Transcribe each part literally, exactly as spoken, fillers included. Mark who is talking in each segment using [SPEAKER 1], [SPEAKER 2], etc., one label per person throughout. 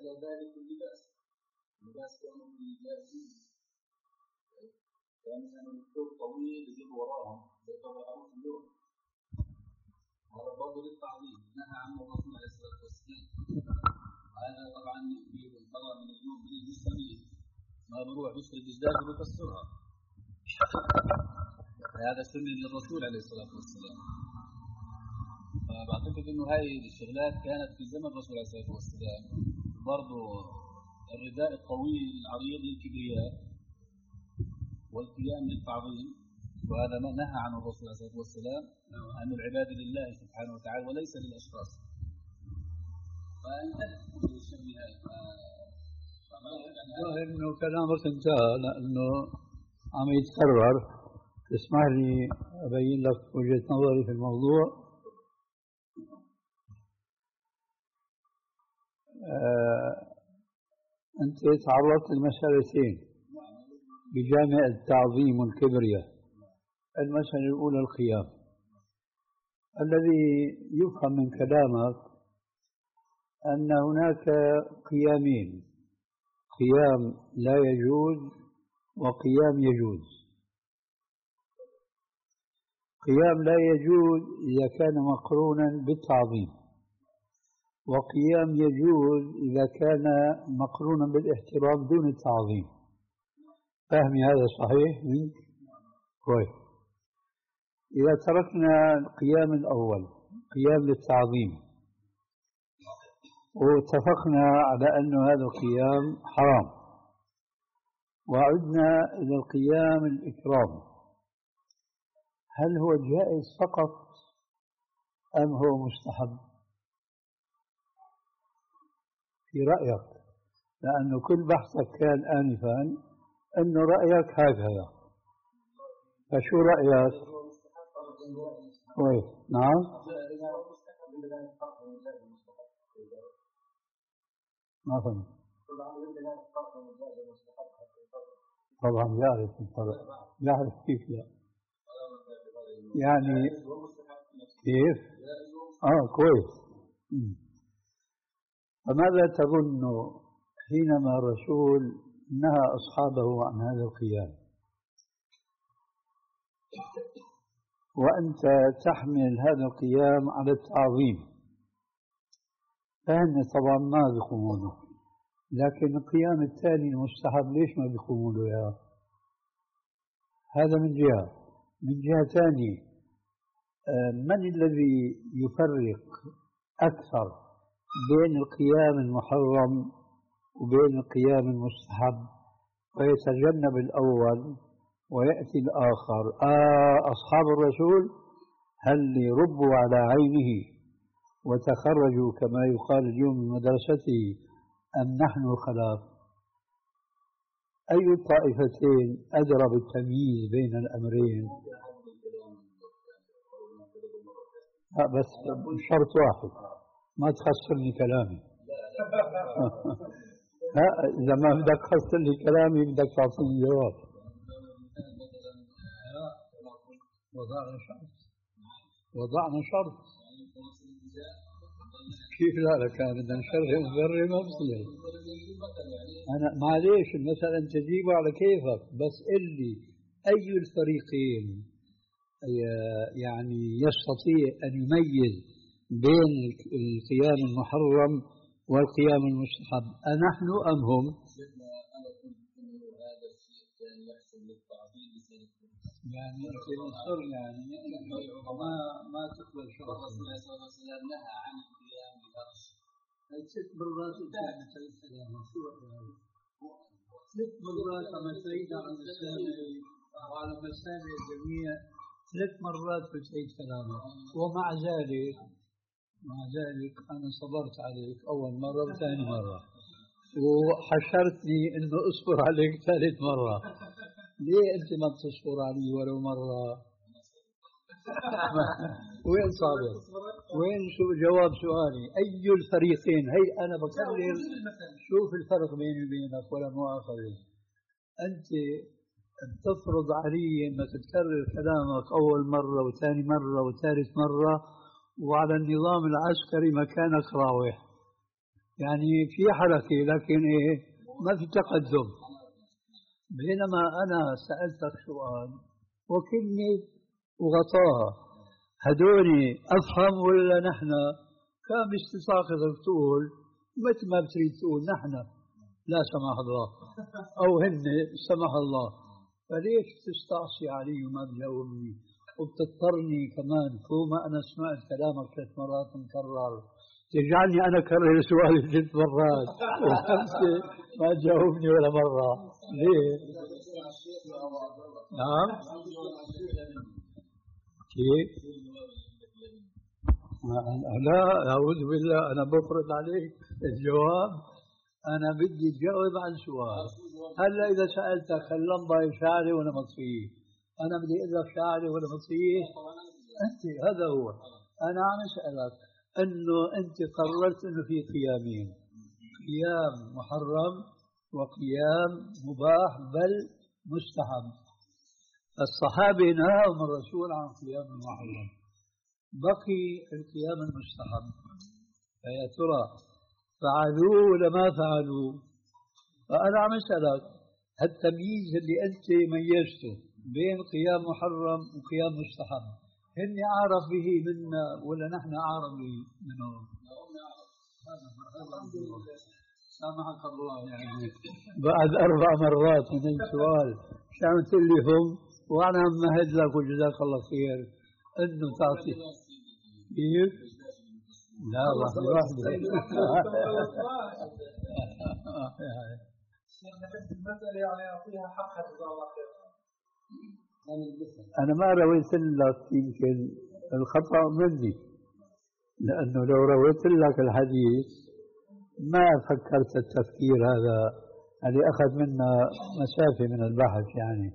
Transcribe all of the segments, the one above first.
[SPEAKER 1] ذلك اللباس اللباس كانوا جاهزين كان مثلا الثوب طويل يجيب وراهم زي ثوب العروس اليوم هذا برضه للتعظيم نهى عنه الرسول عليه الصلاه والسلام هذا طبعا يفيد طبعا من اليوم من المسلمين ما بروح يشتري الدجاج ويكسرها هذا سنه للرسول عليه الصلاه والسلام. فبعتقد انه هاي الشغلات كانت في زمن الرسول عليه الصلاه والسلام. برضه الرداء الطويل العريض للكبرياء والقيام للتعظيم وهذا ما نهى عنه الرسول عليه الصلاه والسلام عن العباده لله سبحانه وتعالى وليس للاشخاص.
[SPEAKER 2] ظاهر انه كلامك انتهى لانه عم يتكرر. اسمح لي ابين لك وجهه نظري في الموضوع. آه انت تعرضت لمسالتين بجامع التعظيم والكبرياء. المساله الاولى القيام. الذي يفهم من كلامك ان هناك قيامين، قيام لا يجوز وقيام يجوز. قيام لا يجوز إذا كان مقرونا بالتعظيم، وقيام يجوز إذا كان مقرونا بالاحترام دون التعظيم. فهمي هذا صحيح منك؟ كويس. إذا تركنا القيام الأول قيام للتعظيم واتفقنا على أن هذا القيام حرام وعدنا إلى القيام الإكرام، هل هو جائز فقط أم هو مستحب في رأيك؟ لأن كل بحثك كان آنفا أن رأيك هكذا، فشو رأيك؟ كويس. نعم ما فهمت. طبعا يعرف الفرق، يعرف كيف لا يعني كيف؟ اه كويس. فماذا تظن حينما الرسول نهى أصحابه عن هذا القيام وأنت تحمل هذا القيام على التعظيم؟ فهن طبعا ما بيقومونه، لكن القيام الثاني المستحب ليش ما بيقومونه يا هذا من جهة. من جهة ثانية من الذي يفرق أكثر بين القيام المحرم وبين القيام المستحب ويتجنب الأول ويأتي الآخر؟ آه أصحاب الرسول هل ربوا على عينه وتخرجوا كما يقال اليوم من مدرسته أم نحن الخلاف؟ أي الطائفتين أدرى بالتمييز بين الأمرين؟ بس شرط واحد، ما تخسرني كلامي. ها إذا ما بدك تخسر لي كلامي بدك تعطيني جواب. وضعنا شرط وضعنا شرط كيف لا لك بدنا نشرح ونبرر ما بصير. أنا معليش المسألة أنت تجيبها على كيفك، بس قل لي أي الفريقين يعني يستطيع أن يميز بين القيام المحرم والقيام المستحب، أنحن أم هم؟ يعني مصر يعني ما ما تقبل شرط الرسول صلى الله عليه وسلم نهى عن القيام بفرش. هاي ست مرات كانت مسألة سلام، شو رأيك؟ ست مرات على سيد على مسألة وعلى مسألة الجميع ثلاث مرات في سيد كلامه، ومع ذلك مع ذلك أنا صبرت عليك أول مرة وثاني مرة وحشرتني إنه أصبر عليك ثالث مرة. ليه أنت ما بتصبر علي ولو مرة؟ وين صابر؟ وين شو جواب سؤالي؟ أي الفريقين؟ هي أنا بكرر شوف الفرق بيني وبينك ولا مؤاخذة. أنت تفرض علي أنك تكرر كلامك أول مرة وثاني مرة وثالث مرة، وعلى النظام العسكري مكانك راوح. يعني في حركة لكن إيه ما في تقدم. بينما أنا سألتك سؤال وكلمة وغطاها، هدوني أفهم ولا نحن كان باستطاعتك تقول مثل ما بتريد تقول نحن لا سمح الله أو هن سمح الله، فليش تستعصي علي وما تجاوبني وبتضطرني كمان فوق ما أنا سمعت كلامك ثلاث مرات مكرر تجعلني أنا أكرر سؤالي ست مرات وأنت ما تجاوبني ولا مرة؟ ليه؟ نعم؟ كيف؟ لا أعوذ بالله، أنا بفرض عليك الجواب. أنا بدي تجاوب عن سؤال. هلا إذا سألتك اللمبة شاعرة ولا مطفية، أنا بدي أقول لك شاعرة ولا مطفية؟ أنت هذا هو. أنا عم أسألك أنه أنت قررت أنه في قيامين، قيام محرم وقيام مباح بل مستحب. الصحابة نهاهم الرسول عن قيام المحرم، بقي القيام المستحب، فيا ترى فعلوه ولا ما فعلوه؟ فأنا عم أسألك هالتمييز اللي أنت ميزته بين قيام محرم وقيام مستحب، هن أعرف به منا ولا نحن أعرف به منهم؟ سامحك الله، يعني بعد أربع مرات من السؤال شو تقول لي هم، وأنا مهد لك وجزاك الله خير إنه تعطي كيف؟ لا واحدة واحدة.
[SPEAKER 1] المسألة يعني أعطيها حقها جزاه الله خير.
[SPEAKER 2] أنا ما رويت لك، يمكن الخطأ مني، لأنه لو رويت لك الحديث ما فكرت التفكير هذا اللي أخذ منا مسافة من البحث. يعني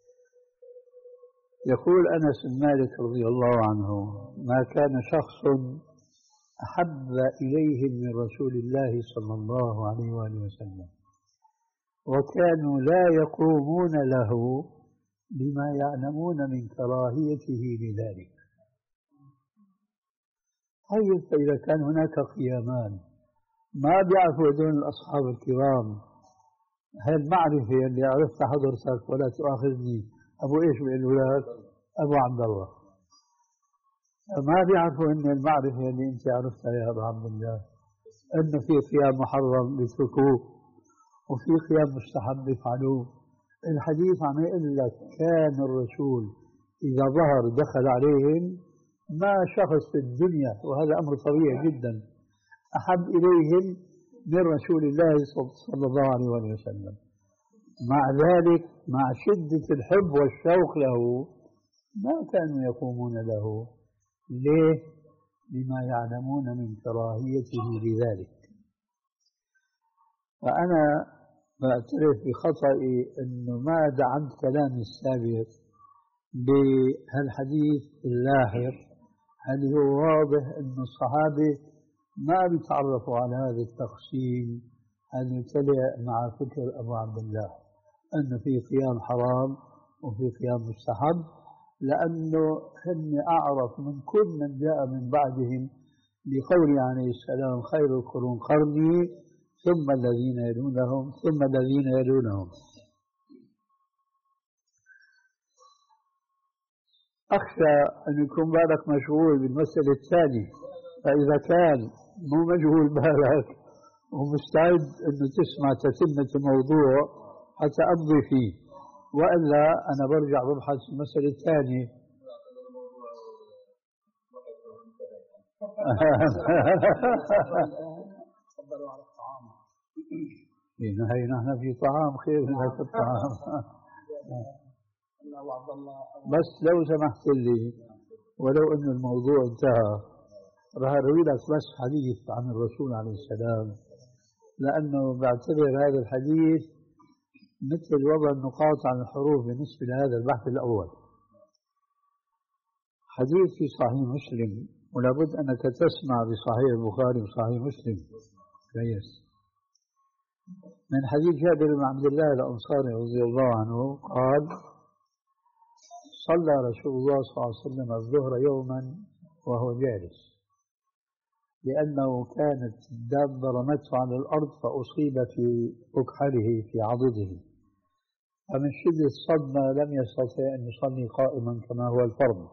[SPEAKER 2] يقول أنس بن مالك رضي الله عنه: ما كان شخص أحب إليهم من رسول الله صلى الله عليه وآله وسلم وكانوا لا يقومون له بما يعلمون من كراهيته لذلك. طيب فإذا كان هناك قيامان ما بيعرفوا هذول الأصحاب الكرام هاي المعرفة اللي عرفتها حضرتك ولا تؤاخذني أبو إيش بيقولوا لك؟ أبو عبد الله. ما بيعرفوا إن المعرفة اللي أنت عرفتها يا أبو عبد الله إنه في قيام محرم بيتركوه وفي قيام مستحب بيفعلوه. الحديث عم يقول لك كان الرسول إذا ظهر دخل عليهم ما شخص في الدنيا، وهذا أمر طبيعي جدا، أحب إليهم من رسول الله صلى الله عليه وسلم. مع ذلك مع شدة الحب والشوق له ما كانوا يقومون له. ليه؟ لما يعلمون من كراهيته لذلك. فأنا بعترف بخطئي أنه ما دعمت كلامي السابق بهالحديث اللاحق، هل هو واضح أن الصحابة ما بيتعرفوا على هذا التقسيم اللي يتلع مع فكر أبو عبد الله أنه في قيام حرام وفي قيام مستحب، لأنه هن أعرف من كل من جاء من بعدهم بقوله عليه السلام: خير القرون قرني ثم الذين يلونهم ثم الذين يلونهم. أخشى أن يكون بالك مشغول بالمسألة الثانية، فإذا كان مو مشغول بالك ومستعد أنه تسمع تتمة الموضوع حتى أمضي فيه، وإلا أنا برجع ببحث المسألة الثانية. هي نحن في طعام خير من هذا الطعام. بس لو سمحت لي ولو أن الموضوع انتهى راح أروي لك بس حديث عن الرسول عليه السلام، لأنه بعتبر هذا الحديث مثل وضع النقاط عن الحروف بالنسبة لهذا البحث الأول. حديث في صحيح مسلم، ولابد أنك تسمع بصحيح البخاري وصحيح مسلم كويس، من حديث جابر بن عبد الله الأنصاري رضي الله عنه قال: صلى رسول الله صلى الله عليه وسلم الظهر يوما وهو جالس، لأنه كانت الدابة رمته على الأرض فأصيب في أكحله في عضده، فمن شدة الصدمة لم يستطع أن يصلي قائما كما هو الفرض،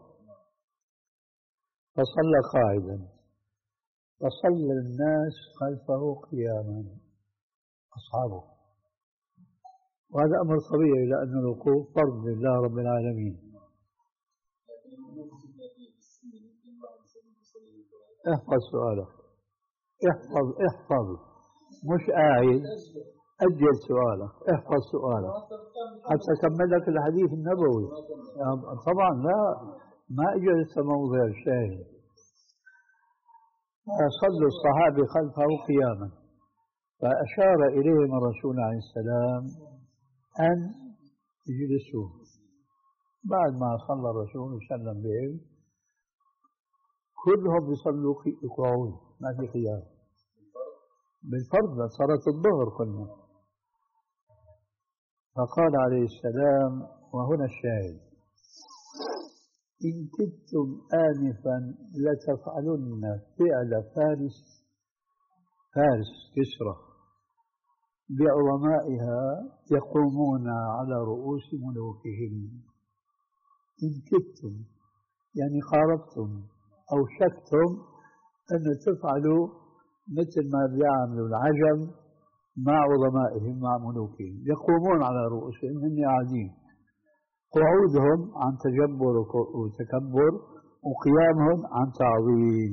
[SPEAKER 2] فصلى قاعدا، فصلى الناس خلفه قياما أصحابه، وهذا أمر طبيعي لأن الوقوف فرض لله رب العالمين. احفظ سؤالك، احفظ احفظ مش قاعد، أجل سؤالك، احفظ سؤالك حتى أكمل لك الحديث النبوي. طبعا لا، ما أجلس موضع الشاهد. فصلوا الصحابة خلفه قياما، فأشار إليهم الرسول عليه السلام أن يجلسوا. بعد ما صلى الرسول وسلم بهم كلهم يصلوا قعود، ما في قيام بالفرض، صلاة الظهر كلنا. فقال عليه السلام، وهنا الشاهد: إن كدتم آنفا لتفعلن فعل فارس فارس كسرى بعظمائها يقومون على رؤوس ملوكهم. إن كدتم يعني قاربتم أو شكتم أن تفعلوا مثل ما بيعملوا العجم مع عظمائهم مع ملوكهم، يقومون على رؤوسهم هم قاعدين، قعودهم عن تجبر وتكبر وقيامهم عن تعظيم.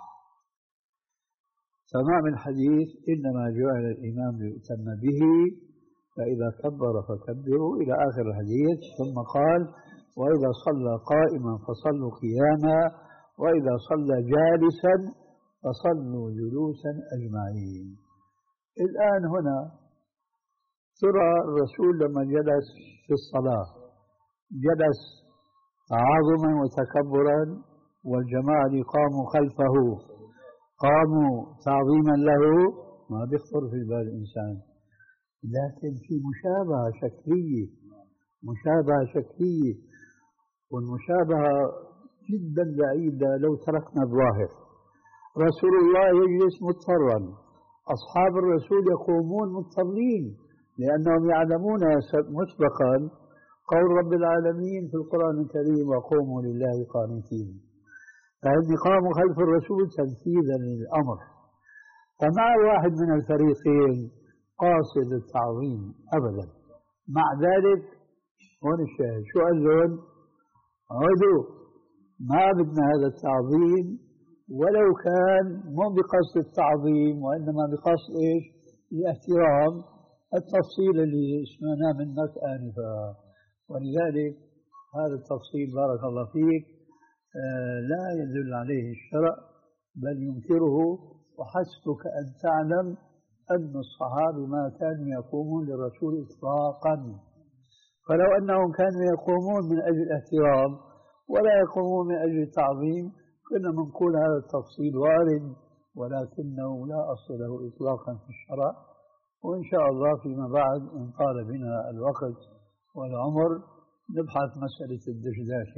[SPEAKER 2] تمام الحديث: إنما جعل الإمام ليؤتم به فإذا كبر فكبروا إلى آخر الحديث. ثم قال: وإذا صلى قائما فصلوا قياما، وإذا صلى جالسا فصلوا جلوسا أجمعين. الآن هنا ترى الرسول لما جلس في الصلاة جلس تعاظما وتكبرا، والجماعة اللي قاموا خلفه قاموا تعظيما له، ما بيخطر في بال الإنسان. لكن في مشابهة شكلية، مشابهة شكلية، والمشابهة جدا بعيدة لو تركنا الظاهر. رسول الله يجلس مضطرا، أصحاب الرسول يقومون مضطرين، لأنهم يعلمون مسبقا قول رب العالمين في القرآن الكريم: وقوموا لله قانتين. فهم قاموا خلف الرسول تنفيذا للأمر. فمع واحد من الفريقين قاصد التعظيم أبدا، مع ذلك هون الشاهد شو قال لهم؟ عودوا، ما بدنا هذا التعظيم، ولو كان مو بقصد التعظيم وإنما بقصد إيش؟ الاحترام، التفصيل اللي سمعناه منك آنفا. ولذلك هذا التفصيل بارك الله فيك آه لا يدل عليه الشرع بل ينكره، وحسبك أن تعلم أن الصحابة ما كانوا يقومون للرسول إطلاقا. فلو أنهم كانوا يقومون من أجل الاحترام ولا يقومون من أجل التعظيم كنا منقول هذا التفصيل وارد، ولكنه لا أصل له إطلاقا في الشرع. وإن شاء الله فيما بعد إن طال بنا الوقت والعمر نبحث مسألة الدشداشة.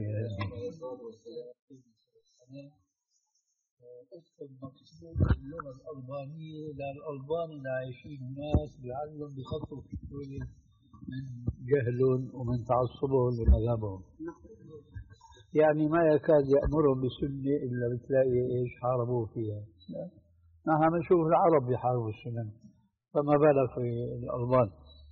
[SPEAKER 2] المقصود اللغة الألبانية للألبان اللي عايشين هناك لعلهم بخطوا في شوية من جهلهم ومن تعصبهم لمذهبهم، يعني ما يكاد يأمرهم بسنة إلا بتلاقي إيش حاربوه فيها. نحن بنشوف العرب يحاربوا السنن، فما بالك في الألبان.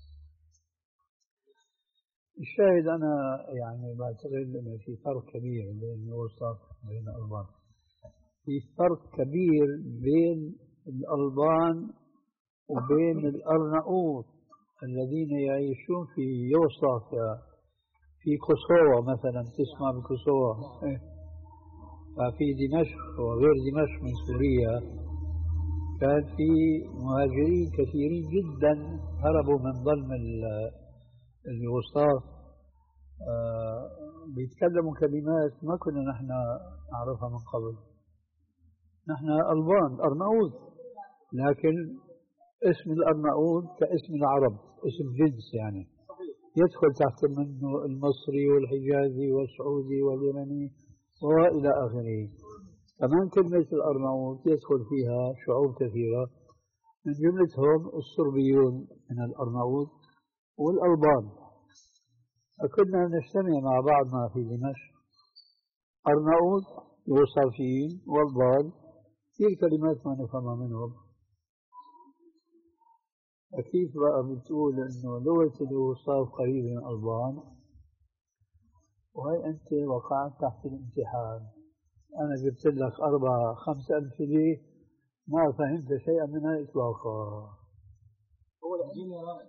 [SPEAKER 2] الشاهد أنا يعني بعتقد أن في فرق كبير بين الوسط وبين الألبان، في فرق كبير بين الألبان وبين الأرناؤوط الذين يعيشون في يوسطافيا، في كوسوفا مثلا، تسمع بكوسوفا، ففي دمشق وغير دمشق من سوريا كان في مهاجرين كثيرين جدا هربوا من ظلم اليوسطاف، آه بيتكلموا كلمات ما كنا نحن نعرفها من قبل. نحن ألبان أرناؤوط، لكن اسم الأرناؤوط كاسم العرب، اسم جنس يعني يدخل تحت منه المصري والحجازي والسعودي واليمني وإلى آخره. كمان كلمة الأرناؤوط يدخل فيها شعوب كثيرة، من جملتهم الصربيون من الأرناؤوط والألبان. فكنا نجتمع مع بعضنا في دمشق، أرناؤوط يوصافيين والبان، كثير كلمات ما نفهمها منهم. فكيف بقى بتقول إنه لغة اليوصاف قريبة من الألبان، وهي أنت وقعت تحت الامتحان؟ أنا جبت لك أربع خمس أمثلة ما فهمت شيئا منها إطلاقا.
[SPEAKER 1] هو الجنة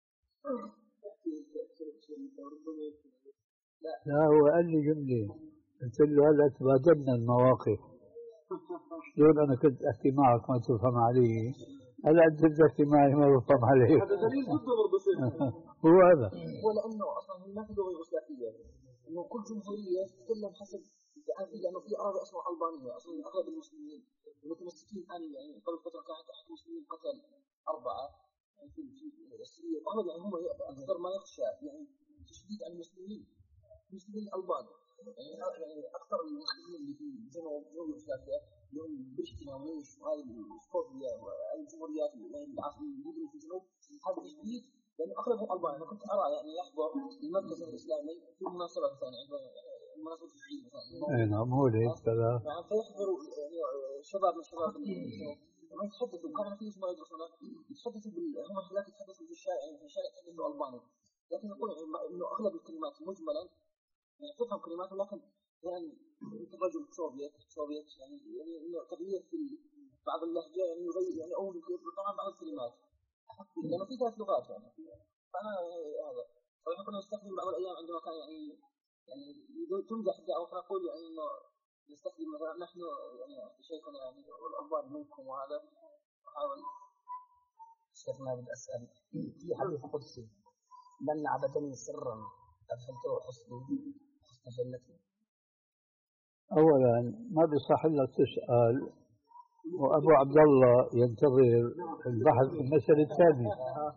[SPEAKER 2] لا، هو قال لي جملة، قلت له هلا تبادلنا المواقف، شلون أنا كنت أحكي معك ما تفهم علي، هلا أنت تحكي معي ما بفهم عليك.
[SPEAKER 1] هذا دليل ضده برضه.
[SPEAKER 2] هو هذا.
[SPEAKER 1] هو لأنه أصلا ما في لغة يوغوسلافية، إنه كل جمهورية تتكلم حسب يعني، لأنه في أراضي أصلا ألبانية، أصلا أغلب المسلمين المتمسكين الآن يعني قبل فترة كانت تحت المسلمين قتل أربعة يعني في في السورية، وهذا يعني هم أكثر ما يخشى يعني تشديد على المسلمين، المسلمين الألبان يعني يعني أكثر المسلمين اللي في جنوب جنوب يوغوسلافيا اللي هم بريشتينا وميش وهذه سكوفيا وهذه الجمهوريات يعني العاصمة اللي في الجنوب، هذا تشديد لأنه أغلبهم ألبان. أنا كنت أرى يعني يحضر المركز الإسلامي في مناسبات ثانية عند مناسبة العيد مثلا.
[SPEAKER 2] أي نعم هو ليش كذا.
[SPEAKER 1] نعم فيحضروا يعني شباب من شباب ما يتحدثوا، كان في اسمه يدرسون يتحدثوا بال هم هناك يتحدثوا في الشارع يعني في الشارع يتحدثوا ألباني، لكن يقول إنه أغلب الكلمات مجملا يعني تفهم كلمات، لكن يعني أنت رجل سوفيت سوفيت يعني يعني إنه تغيير في بعض اللهجة يعني يغير يعني أول طبعا بعض الكلمات لأنه في ثلاث لغات يعني. فأنا هذا صراحة كنا نستخدم بعض الأيام عندما كان يعني يعني تمزح أو نقول يعني إنه نستخدم مثلا نحن يعني شيخنا يعني والأخبار منكم، وهذا أحاول شيخنا بدي أسأل في حديث قدسي من عبدني سرا أدخلته حسني حسن جنتي.
[SPEAKER 2] أولا ما بيصح لك تسأل وأبو عبد الله ينتظر البحث في المسألة الثانية.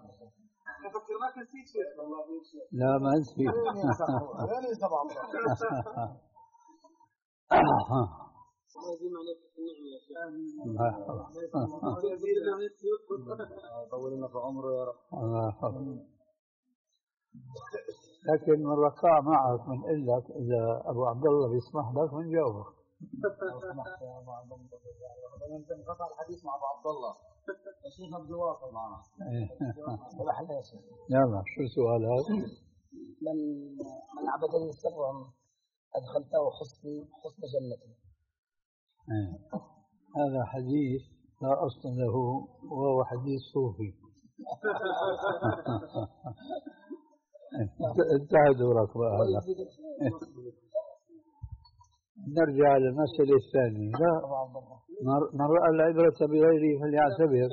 [SPEAKER 2] لا ما نسيت.
[SPEAKER 1] طول لك عمره يا رب.
[SPEAKER 2] لكن من رقاع معك بنقول لك إذا أبو عبد الله بيسمح لك بنجاوبك.
[SPEAKER 1] لو سمحت يا أبو عبد الله، أنت انقطع الحديث مع أبو عبد الله، الشيخ بدي يواصل معنا.
[SPEAKER 2] يلا شو سؤالك؟
[SPEAKER 1] من من عبدني سرا أدخلته حسني حسن جنتي.
[SPEAKER 2] هذا حديث لا أصل له وهو حديث صوفي. انتهى دورك بقى هلا. نرجع للمسألة الثانية. لا من رأى العبرة بغيره فليعتبر.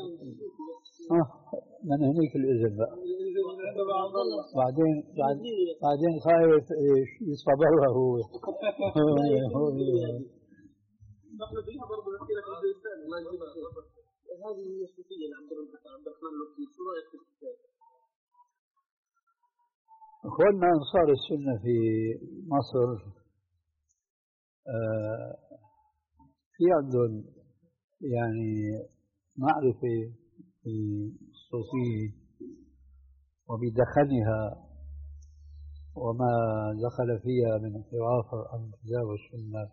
[SPEAKER 2] من هنيك الإذن بقى. بعدين بعدين خايف يصبرها هو.
[SPEAKER 1] نحن فيها برضه نحكي لك عن الإنسان الله يجزيك خير. هذه هي الصوفية عبد الرحمن لطفي، شو رأيك في الكتاب؟
[SPEAKER 2] أخواننا أنصار السنة في مصر آه في عندهم يعني معرفة بالصوفية وبدخلها وما دخل فيها من انحراف عن الكتاب والسنة،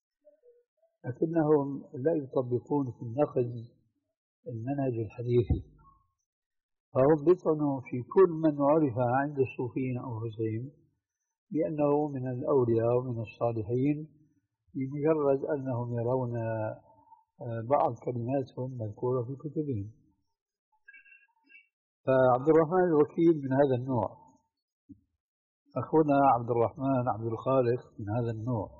[SPEAKER 2] لكنهم لا يطبقون في النقد المنهج الحديثي، فهم بيطعنوا في كل من عرف عند الصوفيين أنفسهم بأنه من الأولياء ومن الصالحين بمجرد أنهم يرون بعض كلماتهم مذكورة في كتبهم. فعبد الرحمن الوكيل من هذا النوع، أخونا عبد الرحمن عبد الخالق من هذا النوع.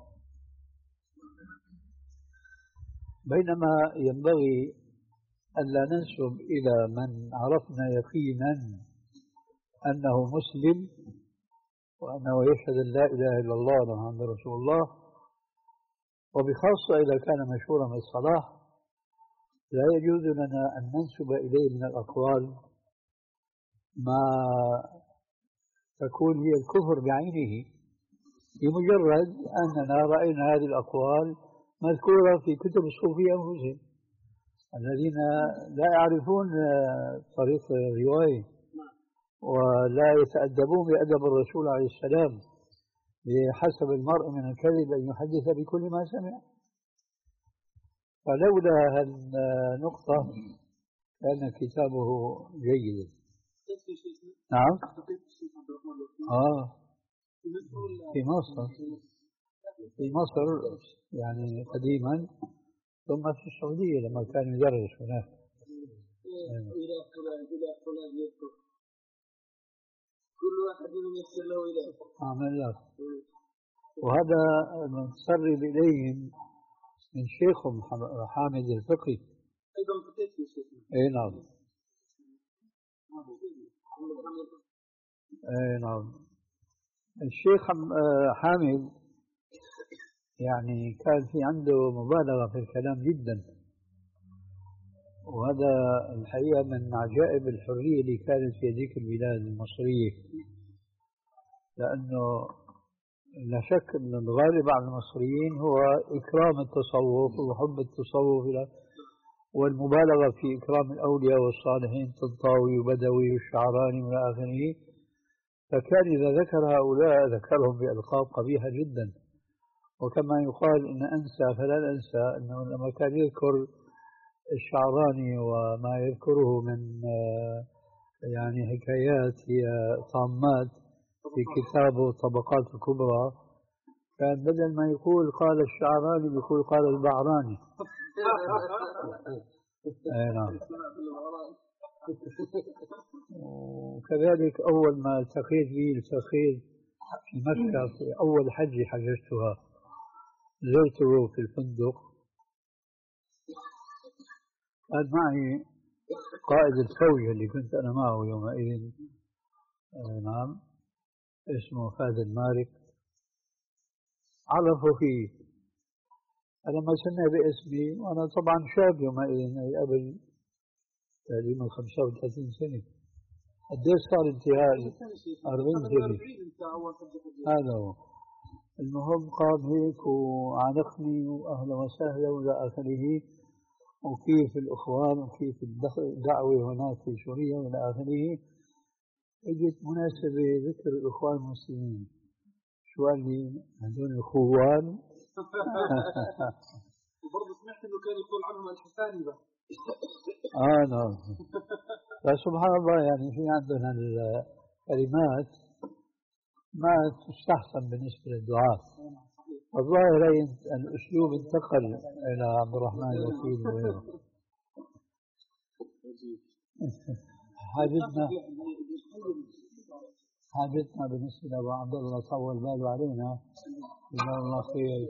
[SPEAKER 2] بينما ينبغي ألا ننسب إلى من عرفنا يقينا أنه مسلم وأنه يشهد أن لا إله إلا الله محمد رسول الله، وبخاصة إذا كان مشهورا بالصلاح، لا يجوز لنا أن ننسب إليه من الأقوال ما تكون هي الكفر بعينه، بمجرد أننا رأينا هذه الأقوال مذكورة في كتب الصوفية أنفسهم الذين لا يعرفون طريق الرواية ولا يتأدبون بأدب الرسول عليه السلام بحسب المرء من الكذب أن يحدث بكل ما سمع. فلولا النقطة كان كتابه جيدا. نعم. آه في مصر في مصر يعني قديما، ثم في السعودية لما كان يدرس هناك.
[SPEAKER 1] إلى فلان إلى فلان يذكر كل واحد منهم يغفر له إليه.
[SPEAKER 2] أعمل لك. وهذا نتسرب إليهم من شيخهم حامد الفقي.
[SPEAKER 1] أيضا فتيت في شيخنا.
[SPEAKER 2] أي نعم. أي نعم. الشيخ حامد يعني كان في عنده مبالغة في الكلام جدا، وهذا الحقيقة من عجائب الحرية اللي كانت في هذيك البلاد المصرية، لأنه لا شك أن الغالب على المصريين هو إكرام التصوف وحب التصوف والمبالغة في إكرام الأولياء والصالحين، طنطاوي وبدوي والشعراني وإلى آخره. فكان إذا ذكر هؤلاء ذكرهم بألقاب قبيحة جدا. وكما يقال إن أنسى فلا ننسى أنه لما كان يذكر الشعراني وما يذكره من يعني حكايات هي طامات في كتابه الطبقات الكبرى، كان بدل ما يقول قال الشعراني يقول قال البعراني. أي نعم. وكذلك أول ما التقيت به التقيت في مكة في أول حج حججتها، زرته في الفندق، كان معي قائد الفوج اللي كنت أنا معه يومئذ، نعم، اسمه فهد المالك، عرفوا فيه. لما سمع باسمي وأنا طبعا شاب يومئذ، قبل تقريبا خمسة وثلاثين سنة، قديش صار انتهاء؟ أربعين سنة. هذا هو. المهم قام هيك وعانقني وأهلا وسهلا وإلى آخره، وكيف الإخوان وكيف الدعوة هناك في سوريا وإلى آخره. اجت مناسبة ذكر الإخوان المسلمين، شو قال لي؟ هذول الخوان.
[SPEAKER 1] وبرضه سمعت إنه كان يقول عنهم الحساني بقى.
[SPEAKER 2] آه نعم. فسبحان الله يعني في عندنا الكلمات ما تستحسن بالنسبة للدعاء. الظاهر الأسلوب انتقل إلى عبد الرحمن الوكيل وغيره. حاجتنا حاجتنا بالنسبة لأبو عبد الله طول باله علينا، جزاه الله خير.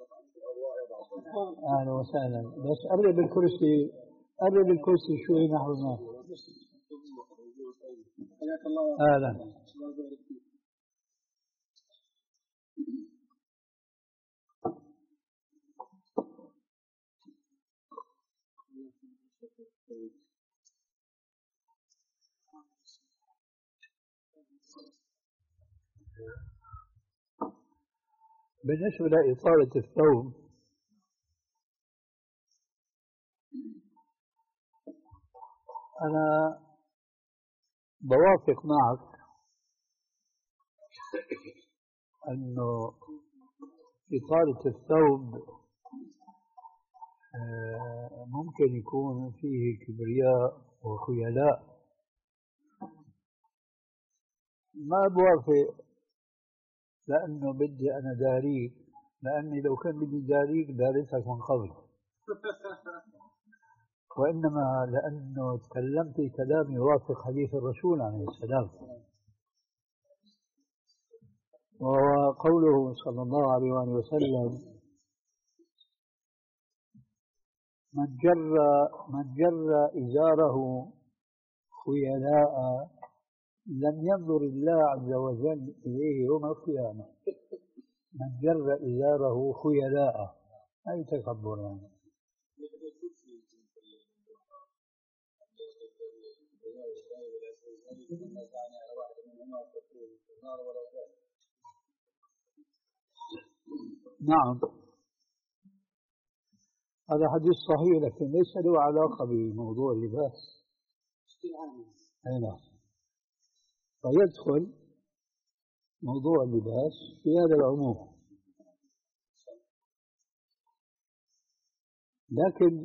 [SPEAKER 2] أهلا وسهلا. بس قرب الكرسي قرب الكرسي شوي نحونا. أهلا. بالنسبة لإطالة الثوب، أنا بوافق معك أنه إطالة الثوب ممكن يكون فيه كبرياء وخيلاء. ما بوافق لأنه بدي أنا داريك، لأني لو كان بدي داريك دارتك من قبل، وإنما لأنه تكلمت كلام يوافق حديث الرسول عليه السلام، وهو قوله صلى الله عليه وسلم: من جر من جر إزاره خيلاء لم ينظر الله عز وجل إليه يوم القيامة. من جر إزاره خيلاء أي تكبر يعني. نعم. هذا حديث صحيح لكن ليس له علاقة بموضوع اللباس. أي نعم. فيدخل موضوع اللباس في هذا العموم. لكن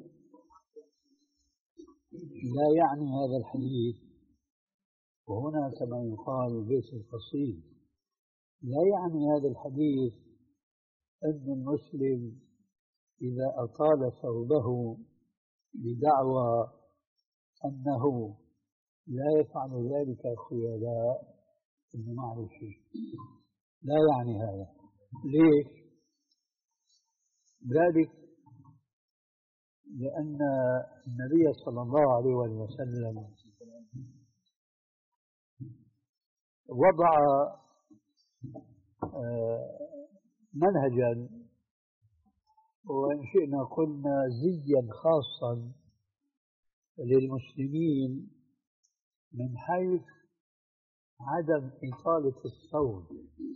[SPEAKER 2] لا يعني هذا الحديث، وهنا كما يقال البيت القصيد، لا يعني هذا الحديث أن المسلم إذا أطال ثوبه بدعوى أنه لا يفعل ذلك خيلاء إنه ما عليه شيء. لا يعني هذا. ليش؟ ذلك لأن النبي صلى الله عليه وسلم وضع منهجا، وإن شئنا قلنا زيا خاصا للمسلمين من حيث عدم إطالة الثوب.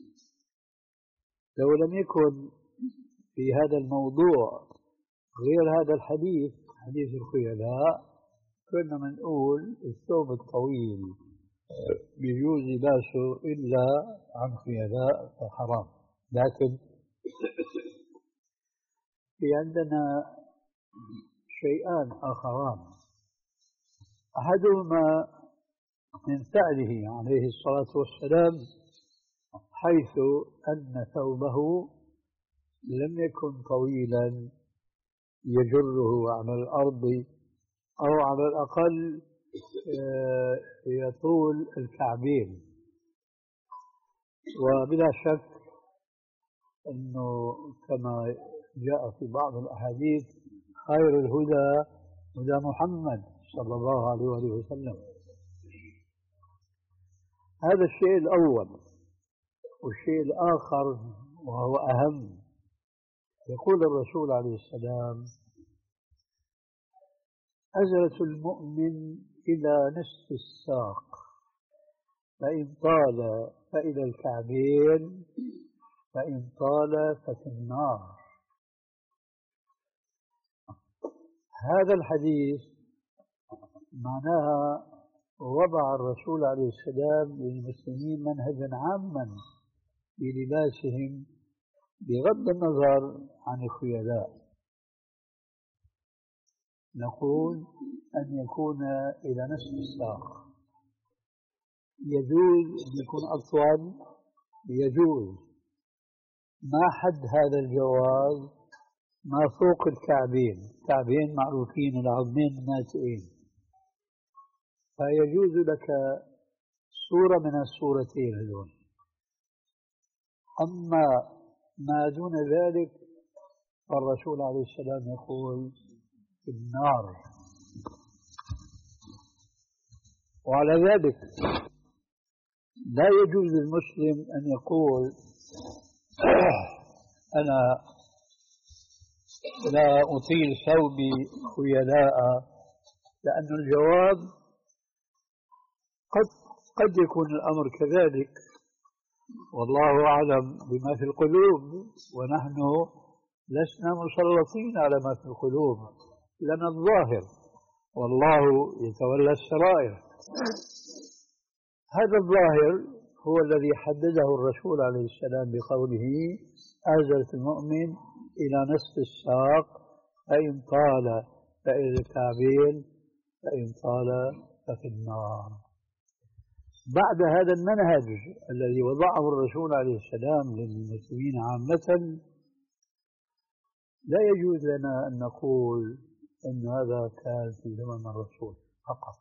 [SPEAKER 2] لو لم يكن في هذا الموضوع غير هذا الحديث، حديث الخيلاء، كنا بنقول الثوب الطويل بيجوز لباسه إلا عن خيلاء فحرام. لكن في عندنا شيئان آخران، أحدهما من فعله عليه الصلاة والسلام، حيث أن ثوبه لم يكن طويلا يجره على الأرض، أو على الأقل يطول الكعبين. وبلا شك أنه كما جاء في بعض الأحاديث خير الهدى هدى محمد صلى الله عليه وسلم. هذا الشيء الأول. والشيء الآخر وهو أهم، يقول الرسول عليه السلام: أزرة المؤمن إلى نصف الساق، فإن طال فإلى الكعبين، فإن طال ففي النار. هذا الحديث معناها وضع الرسول عليه السلام للمسلمين منهجا عاما في لباسهم بغض النظر عن الخيلاء. نقول أن يكون إلى نصف الساق، يجوز أن يكون أطول، يجوز. ما حد هذا الجواز؟ ما فوق الكعبين. الكعبين معروفين العظمين الناتئين، فيجوز لك صورة من الصورتين هذول. أما ما دون ذلك فالرسول عليه السلام يقول في النار. وعلى ذلك لا يجوز للمسلم أن يقول أنا لا أطيل ثوبي خيلاء، لأن الجواب قد قد يكون الأمر كذلك، والله أعلم بما في القلوب، ونحن لسنا مسلطين على ما في القلوب، لنا الظاهر والله يتولى السرائر. هذا الظاهر هو الذي حدده الرسول عليه السلام بقوله: أزرة المؤمن إلى نصف الساق، فإن طال فإلى الكعبين، فإن طال ففي النار. بعد هذا المنهج الذي وضعه الرسول عليه السلام للمسلمين عامة، لا يجوز لنا أن نقول أن هذا كان في زمن الرسول فقط.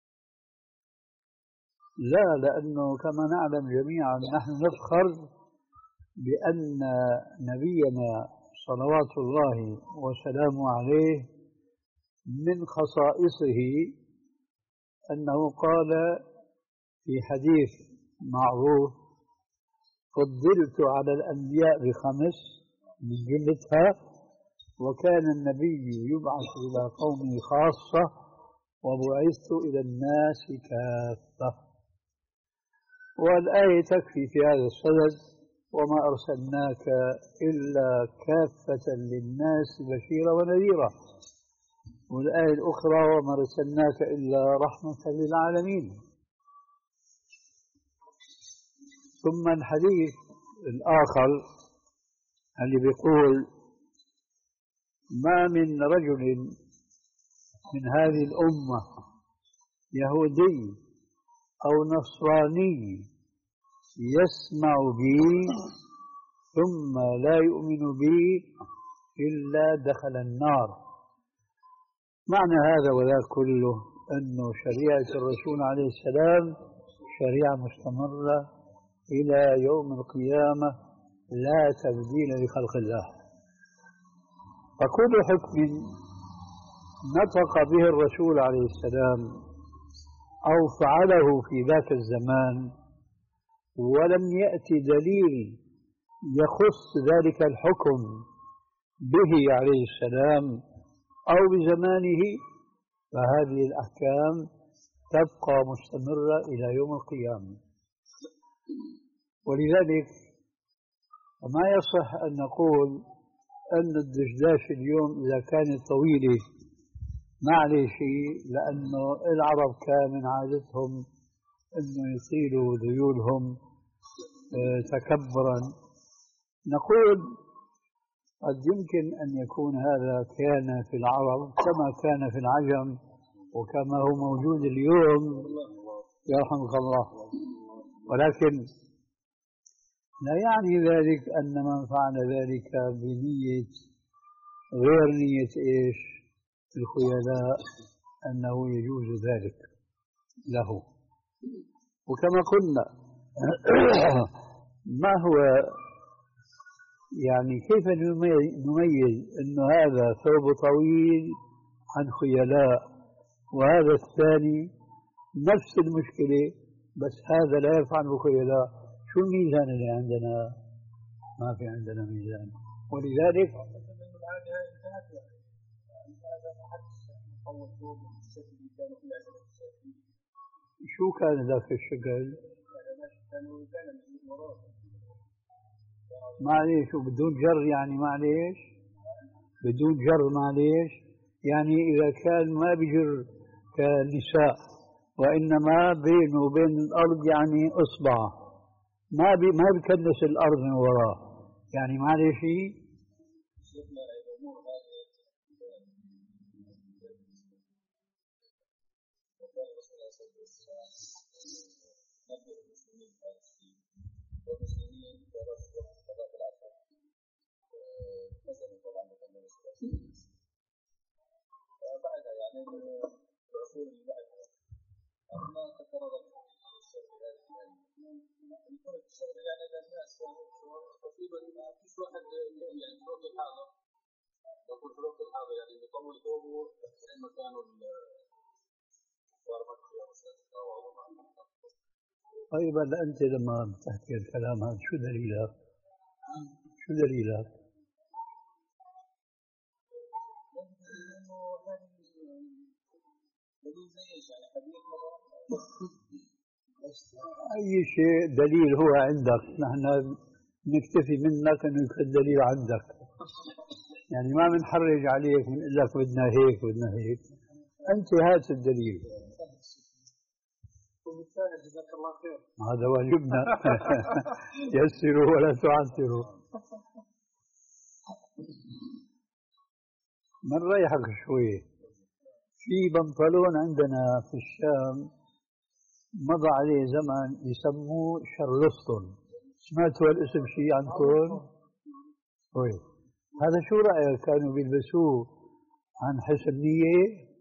[SPEAKER 2] لا، لأنه كما نعلم جميعا نحن نفخر بأن نبينا صلوات الله وسلامه عليه من خصائصه أنه قال في حديث معروف: فضلت على الأنبياء بخمس من جملتها، وكان النبي يبعث إلى قومه خاصة وبعثت إلى الناس كافة. والآية تكفي في هذا الصدد، وما أرسلناك إلا كافة للناس بشيرا ونذيرا. والآية الأخرى وما أرسلناك إلا رحمة للعالمين. ثم الحديث الآخر اللي بيقول ما من رجل من هذه الأمة يهودي أو نصراني يسمع بي ثم لا يؤمن بي إلا دخل النار. معنى هذا وذاك كله أنه شريعة الرسول عليه السلام شريعة مستمرة إلى يوم القيامة لا تبديل لخلق الله. فكل حكم نطق به الرسول عليه السلام أو فعله في ذاك الزمان ولم يأتي دليل يخص ذلك الحكم به عليه السلام أو بزمانه فهذه الأحكام تبقى مستمرة إلى يوم القيامة. ولذلك ما يصح أن نقول أن الدشداش اليوم إذا كانت طويلة ما عليه شيء، لأنه العرب كان من عادتهم أنه يطيلوا ذيولهم تكبرا. نقول قد يمكن أن يكون هذا كان في العرب كما كان في العجم وكما هو موجود اليوم يرحمك الله، ولكن لا يعني ذلك أن من فعل ذلك بنية غير نية إيش الخيلاء أنه يجوز ذلك له. وكما قلنا ما هو يعني كيف نميز أن هذا ثوب طويل عن خيلاء وهذا الثاني نفس المشكلة بس هذا لا يفعل بخيلاء؟ شو الميزان اللي عندنا؟ ما في عندنا ميزان. ولذلك شو كان ذاك الشكل؟ معليش وبدون جر يعني معليش بدون جر معليش يعني إذا كان ما بجر كالنساء وإنما بينه وبين الأرض يعني إصبع ما بي ما بكنس الأرض من وراه يعني معليش شيء.
[SPEAKER 1] بعد يعني الرسول اللي بعده ما تكرر الشر هذا من فرق الشر يعني الناس تقريبا ما فيش واحد يعني في الوقت الحاضر يقول في الوقت الحاضر يعني يطول ثوبه زي ما كانوا الكفار مكة مثلا.
[SPEAKER 2] طيب أنت لما تحكي الكلام هذا شو دليلك؟ شو دليلك؟ أي شيء دليل هو عندك، نحن نكتفي منك أنه يكون الدليل عندك، يعني ما بنحرج عليك بنقول لك بدنا هيك بدنا هيك، أنت هات الدليل.
[SPEAKER 1] جزاك الله خير.
[SPEAKER 2] هذا واجبنا. يسروا ولا تعسروا. من ريحك شوي في بنطلون عندنا في الشام مضى عليه زمن يسموه شرلستون، سمعتوا الاسم شيء عنكم؟ طيب هذا شو رأيك كانوا بيلبسوه عن حسن نية؟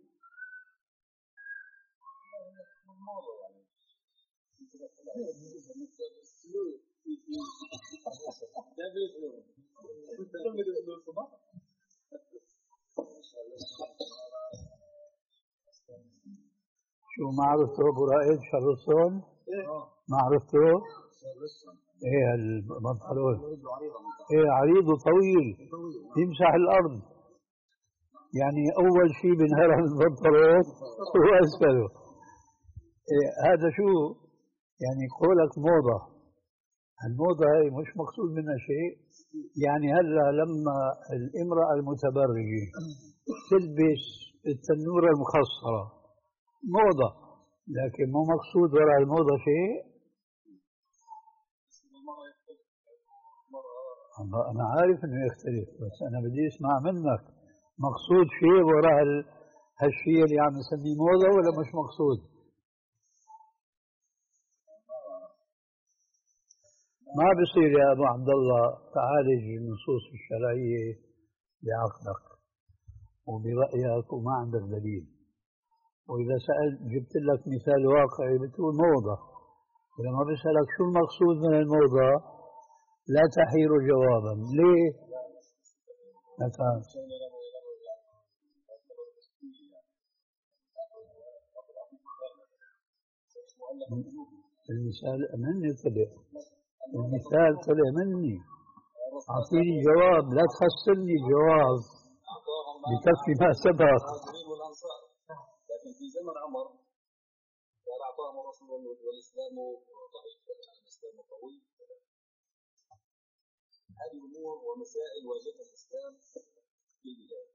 [SPEAKER 2] شو ما عرفته ابو رائد شرلستون؟ ما عرفته؟ ايه البنطلون ايه عريض وطويل يمسح الارض، يعني اول شيء بنهرم البنطلون هو اسفله. إيه هذا شو يعني قولك موضة، الموضة هي مش مقصود منها شيء. يعني هلا لما الامرأة المتبرجة تلبس التنورة المخصرة موضة، لكن مو مقصود وراء الموضة شيء. أنا عارف إنه يختلف، بس أنا بدي أسمع منك مقصود شيء وراء هالشيء اللي عم نسميه موضة ولا مش مقصود؟ ما بصير يا أبو عبد الله تعالج النصوص الشرعية بعقلك وبرأيك وما عندك دليل، وإذا سألت جبت لك مثال واقعي بتقول موضة، ولما بسألك شو المقصود من الموضة لا تحير جوابا. ليه؟ مثلا المثال مني طلع، المثال طلع مني، أعطيني جواب، لا تخسرني جواب بكفي ما سبق.
[SPEAKER 1] لكن في زمن عمر قال أعطاهم الرسول والإسلام ضعيف، الإسلام قوي. هذه أمور ومسائل واجهها الإسلام في البداية،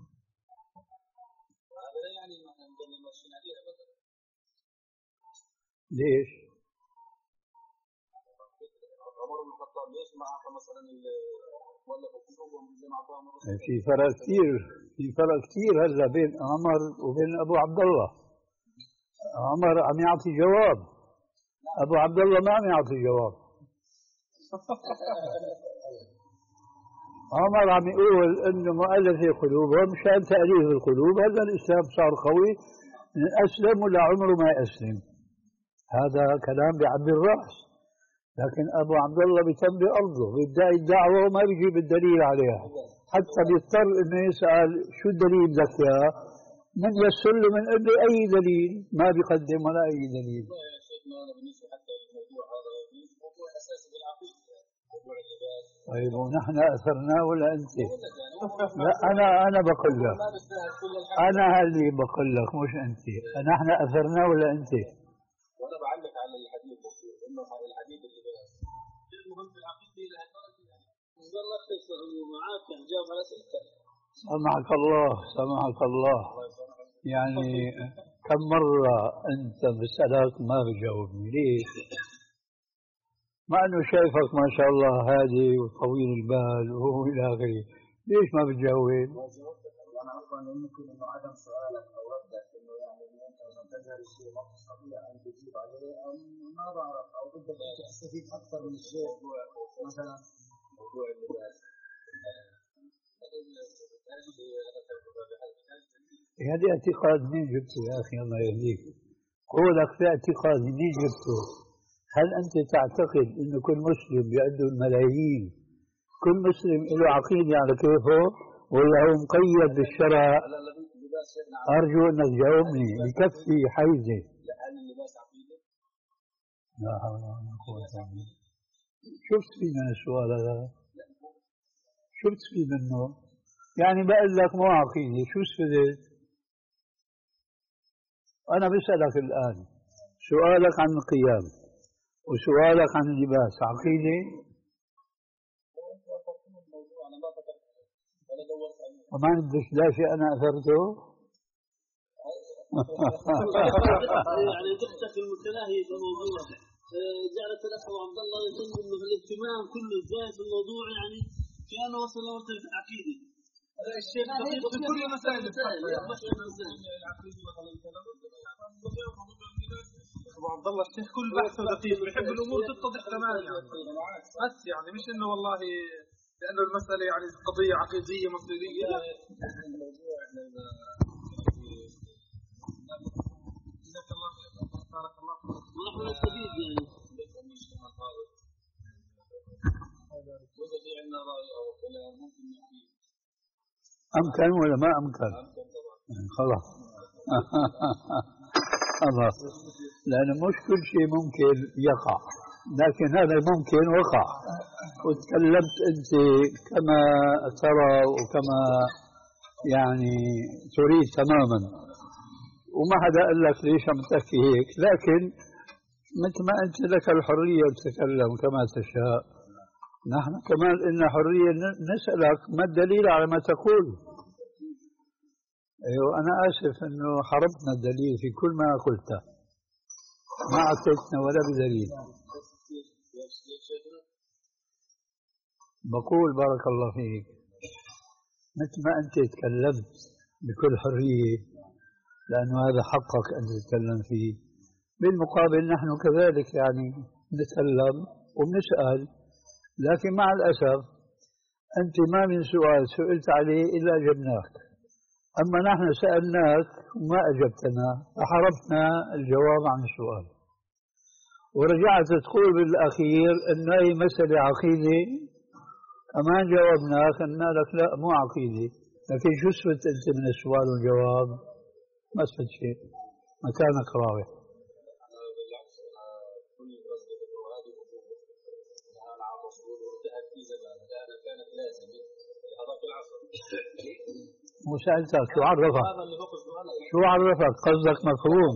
[SPEAKER 1] وهذا لا يعني أن نحن ماشيين عليها أبدا.
[SPEAKER 2] ليش؟
[SPEAKER 1] عمر بن الخطاب ليش ما أعطى مثلا المؤلف الكتب زي ما أعطاهم الرسول؟
[SPEAKER 2] في فرق كثير، في فرق كثير هلا بين عمر وبين أبو عبد الله. عمر عم يعطي جواب، أبو عبد الله ما عم يعطي جواب. عمر عم يقول إنه مؤلف قلوبهم مشان تأليف القلوب، هذا الإسلام صار قوي، أسلم ولا عمره ما يسلم. هذا كلام بعبر الرأس. لكن أبو عبد الله بيتم بأرضه، بيدعي الدعوة وما بيجيب الدليل عليها، حتى بيضطر إنه يسأل شو الدليل بدك إياه، من يسر له من عنده أي دليل، ما بيقدم ولا أي دليل. طيب ونحن أثرناه ولا أنت؟ لا أنا أنا بقول لك، أنا اللي بقول لك مش أنت. نحن أثرناه ولا أنت؟
[SPEAKER 1] وأنا بعلق على الحديث إنه الحديث اللي المهم في العقيدة إلى درجة والله تسأل معاك يعني جاوب على أسئلتك.
[SPEAKER 2] سمعك الله سمعك الله. يعني كم مرة أنت بسألك ما بجاوبني ليش؟ مع أنه شايفك ما شاء الله هادي وطويل البال وهو إلى آخره، ليش ما بتجاوب؟
[SPEAKER 1] أنا أصلا يمكن إنه عدم سؤالك أو ردك إنه يعني أنت لما تجهل الشيء ما تستطيع أن تجيب عليه، أو ما بعرف، أو بدك أنت تستفيد أكثر من الشيء. مثلا موضوع اللباس
[SPEAKER 2] هذا اعتقاد مين جبته يا أخي الله يهديك؟ قولك في اعتقاد مين جبته؟ هل أنت تعتقد أن كل مسلم عنده الملايين كل مسلم له عقيدة على كيفه ولا هو مقيد بالشرع؟ أرجو أنك تجاوبني بكفي حيزة.
[SPEAKER 1] هل اللباس عقيدة؟
[SPEAKER 2] لا حول ولا قوة إلا بالله. شو بتفيد من السؤال هذا؟ شو بتفيد منه؟ يعني بقول لك مو عقيدة، شو استفدت؟ أنا بسألك الآن سؤالك عن القيام وسؤالك عن اللباس عقيدة؟ وما عندك لا شيء أنا أثرته؟
[SPEAKER 1] يعني تختك المتناهي في الموضوع جعلت الأخ عبد الله يظن أنه الاهتمام كله جاي في الموضوع يعني كأنه وصل لمرتبة العقيدة. الشيخ دقيق في كل مسائل أبو عبد الله الشيخ كل بحثه دقيق ويحب الأمور تتضح تماما يعني. بس يعني مش إنه والله لأنه المسألة يعني قضية عقيدية مصيرية. الموضوع جزاك الله خير بارك الله ونحن نستفيد يعني. وإذا في عندنا رأي أو كلام ممكن نحكي.
[SPEAKER 2] أمكن ولا ما أمكن؟ خلاص خلاص، لأنه مش كل شيء ممكن يقع، لكن هذا ممكن وقع، وتكلمت أنت كما ترى وكما يعني تريد تماما، وما حدا قال لك ليش عم تحكي هيك، لكن مثل ما أنت لك الحرية تتكلم كما تشاء، نحن كمان لنا حرية نسألك ما الدليل على ما تقول. أيوة أنا آسف أنه حرمتنا الدليل في كل ما قلته، ما أعطيتنا ولا بدليل. بقول بارك الله فيك مثل ما أنت تكلمت بكل حرية لأنه هذا حقك أن تتكلم فيه، بالمقابل نحن كذلك يعني نتكلم وبنسأل، لكن مع الأسف أنت ما من سؤال سئلت عليه إلا أجبناك، أما نحن سألناك وما أجبتنا فحرمتنا الجواب عن السؤال، ورجعت تقول بالأخير أن أي مسألة عقيدة كمان جاوبناك قلنا لك لا مو عقيدة، لكن شو استفدت أنت من السؤال والجواب؟ ما استفدت شيء، مكانك راوي. مو سألتك شو عرفك؟ شو عرفك؟ قصدك مفهوم؟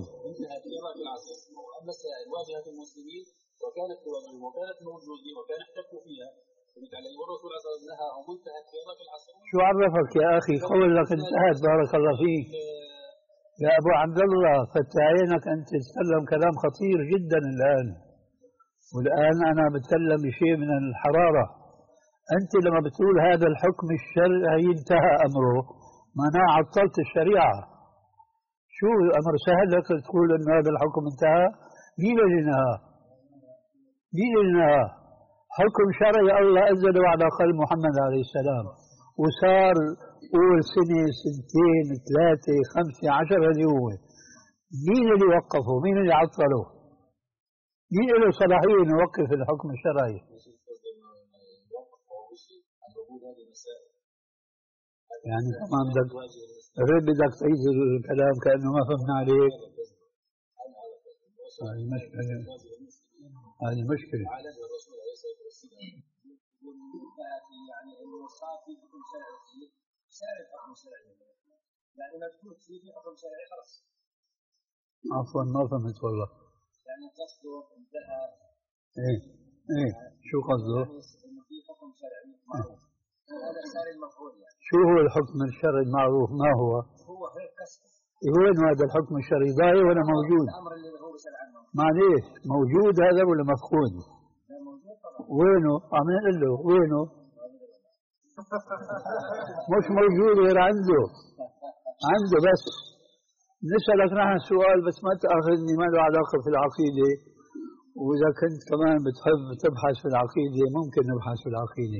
[SPEAKER 1] مسائل واجهت المسلمين وكانت تواجههم وكانت موجودة وكان احتكوا فيها، والرسول صلى الله عليه وسلم نهى وانتهت في ذاك العصر.
[SPEAKER 2] شو عرفك يا أخي؟ قولك انتهت بارك الله فيك. يا أبو عبد الله فتح عينك أن تتكلم كلام خطير جدا الآن، والآن أنا بتكلم بشيء من الحرارة. أنت لما بتقول هذا الحكم الشرعي انتهى أمره معناه عطلت الشريعة. شو أمر سهل لك تقول أن هذا الحكم انتهى؟ مين اللي نهى؟ مين اللي نهى؟ حكم شرعي الله أنزله على قلب محمد عليه السلام، وصار قول سنة سنتين ثلاثة خمسة عشر هذه هو. مين اللي وقفه؟ مين اللي عطله؟ مين له صلاحية أن يوقف الحكم الشرعي؟ يعني كمان بدك رد بدك تعيد الكلام كأنه ما فهمنا عليك. هذه مشكلة، هذه مشكلة.
[SPEAKER 1] يعني انه صار في حكم شرعي سائر حكم شرعي، يعني مكتوب فيه في حكم شرعي خلاص.
[SPEAKER 2] عفوا ما فهمت والله.
[SPEAKER 1] يعني قصده انتهى.
[SPEAKER 2] ايه ايه شو قصده؟
[SPEAKER 1] يعني انه في حكم شرعي معروف، هذا صار المفعول يعني.
[SPEAKER 2] شو هو الحكم الشرعي المعروف؟ ما هو؟
[SPEAKER 1] هو هيك قصده.
[SPEAKER 2] وين هذا الحكم الشرعي؟ ضايع ولا موجود؟
[SPEAKER 1] الامر اللي هو بيسال عنه.
[SPEAKER 2] معليش موجود هذا ولا مفقود؟
[SPEAKER 1] موجود طبعا.
[SPEAKER 2] وينه؟ عم نقول له وينه؟ مش موجود غير عنده، عنده بس. نسألك نحن سؤال بس ما تأخذني، ما له علاقة في العقيدة، وإذا كنت كمان بتحب تبحث في العقيدة ممكن نبحث في العقيدة.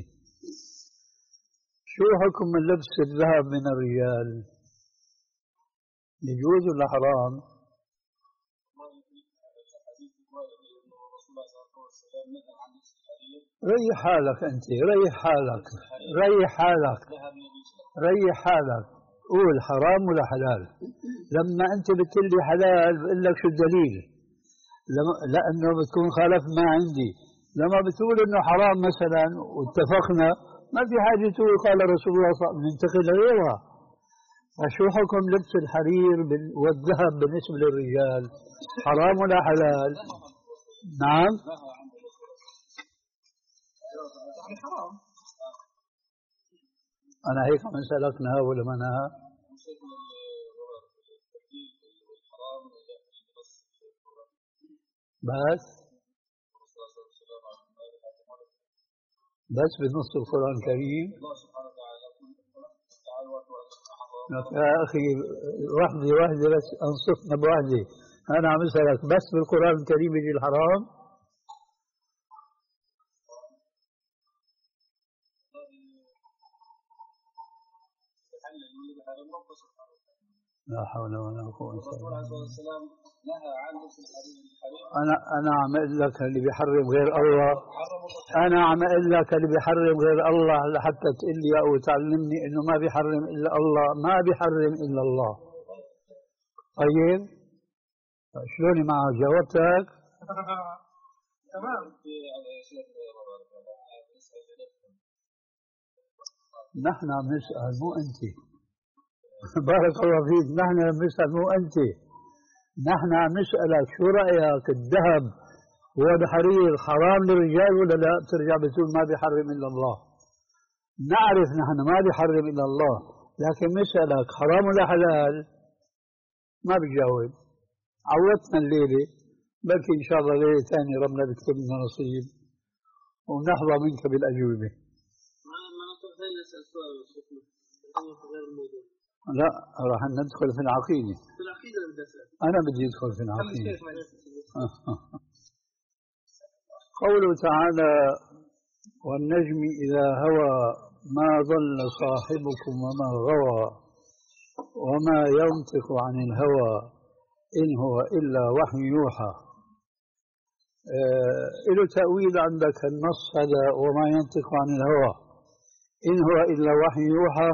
[SPEAKER 2] شو حكم من لبس الذهب من الرجال؟ يجوز ولا حرام؟ ريح حالك أنت، ريح حالك، ريح حالك، ريح حالك، قول حرام ولا حلال. لما أنت بتقول لي حلال بقول لك شو الدليل؟ لأنه بتكون خالف ما عندي. لما بتقول إنه حرام مثلا واتفقنا ما في حاجة تقول قال رسول الله صلى الله عليه وسلم ننتقل لغيرها. فشو حكم لبس الحرير والذهب بالنسبة للرجال؟ حرام ولا حلال؟ نعم
[SPEAKER 1] حرام.
[SPEAKER 2] أنا هيك من سألك نهى ولا ما نهى؟ بس بس بنص القرآن الكريم. يا أخي وحدي وحدي بس أنصفنا بوحدي. أنا عم أسألك بس بالقرآن الكريم يجي الحرام؟ لا حول ولا قوة إلا بالله. أنا أنا عم أقول لك اللي بيحرم غير الله، أنا عم أقول لك اللي بيحرم غير الله لحتى تقول لي أو تعلمني إنه ما بيحرم إلا الله، ما بيحرم إلا الله. طيب شلوني معك؟ جاوبتك؟
[SPEAKER 1] تمام.
[SPEAKER 2] نحن عم نسأل مو أنت. بارك الله فيك، نحن عم نسأل مو أنت، نحن عم نسألك شو رأيك الذهب هو الحرير حرام للرجال ولا لا؟ ترجع بتقول ما بيحرم إلا الله. نعرف نحن ما بيحرم إلا الله، لكن مسألك حرام ولا حلال ما بيجاوب. عودتنا الليلة، بلكي إن شاء الله ليلة ثانية ربنا بيكتب لنا نصيب ونحظى منك بالأجوبة.
[SPEAKER 1] ما ما نستطيع نسأل سؤال غير الموضوع.
[SPEAKER 2] لا راح ندخل في العقيدة.
[SPEAKER 1] في العقيدة بدي أسأل.
[SPEAKER 2] أنا بدي أدخل في العقيدة. قوله تعالى: والنجم إذا هوى ما ضل صاحبكم وما غوى وما ينطق عن الهوى إن هو إلا وحي يوحى. آه له تأويل عندك النص هذا وما ينطق عن الهوى إن هو إلا وحي يوحى.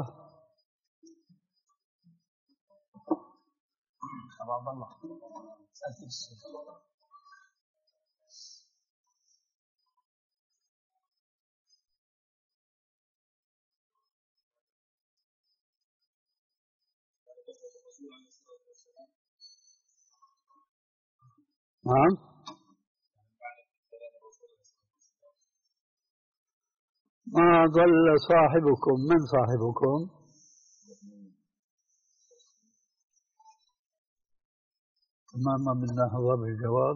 [SPEAKER 1] عبد الله
[SPEAKER 2] نعم. ما ضل صاحبكم. من صاحبكم؟ ما من لحظة بالجواب.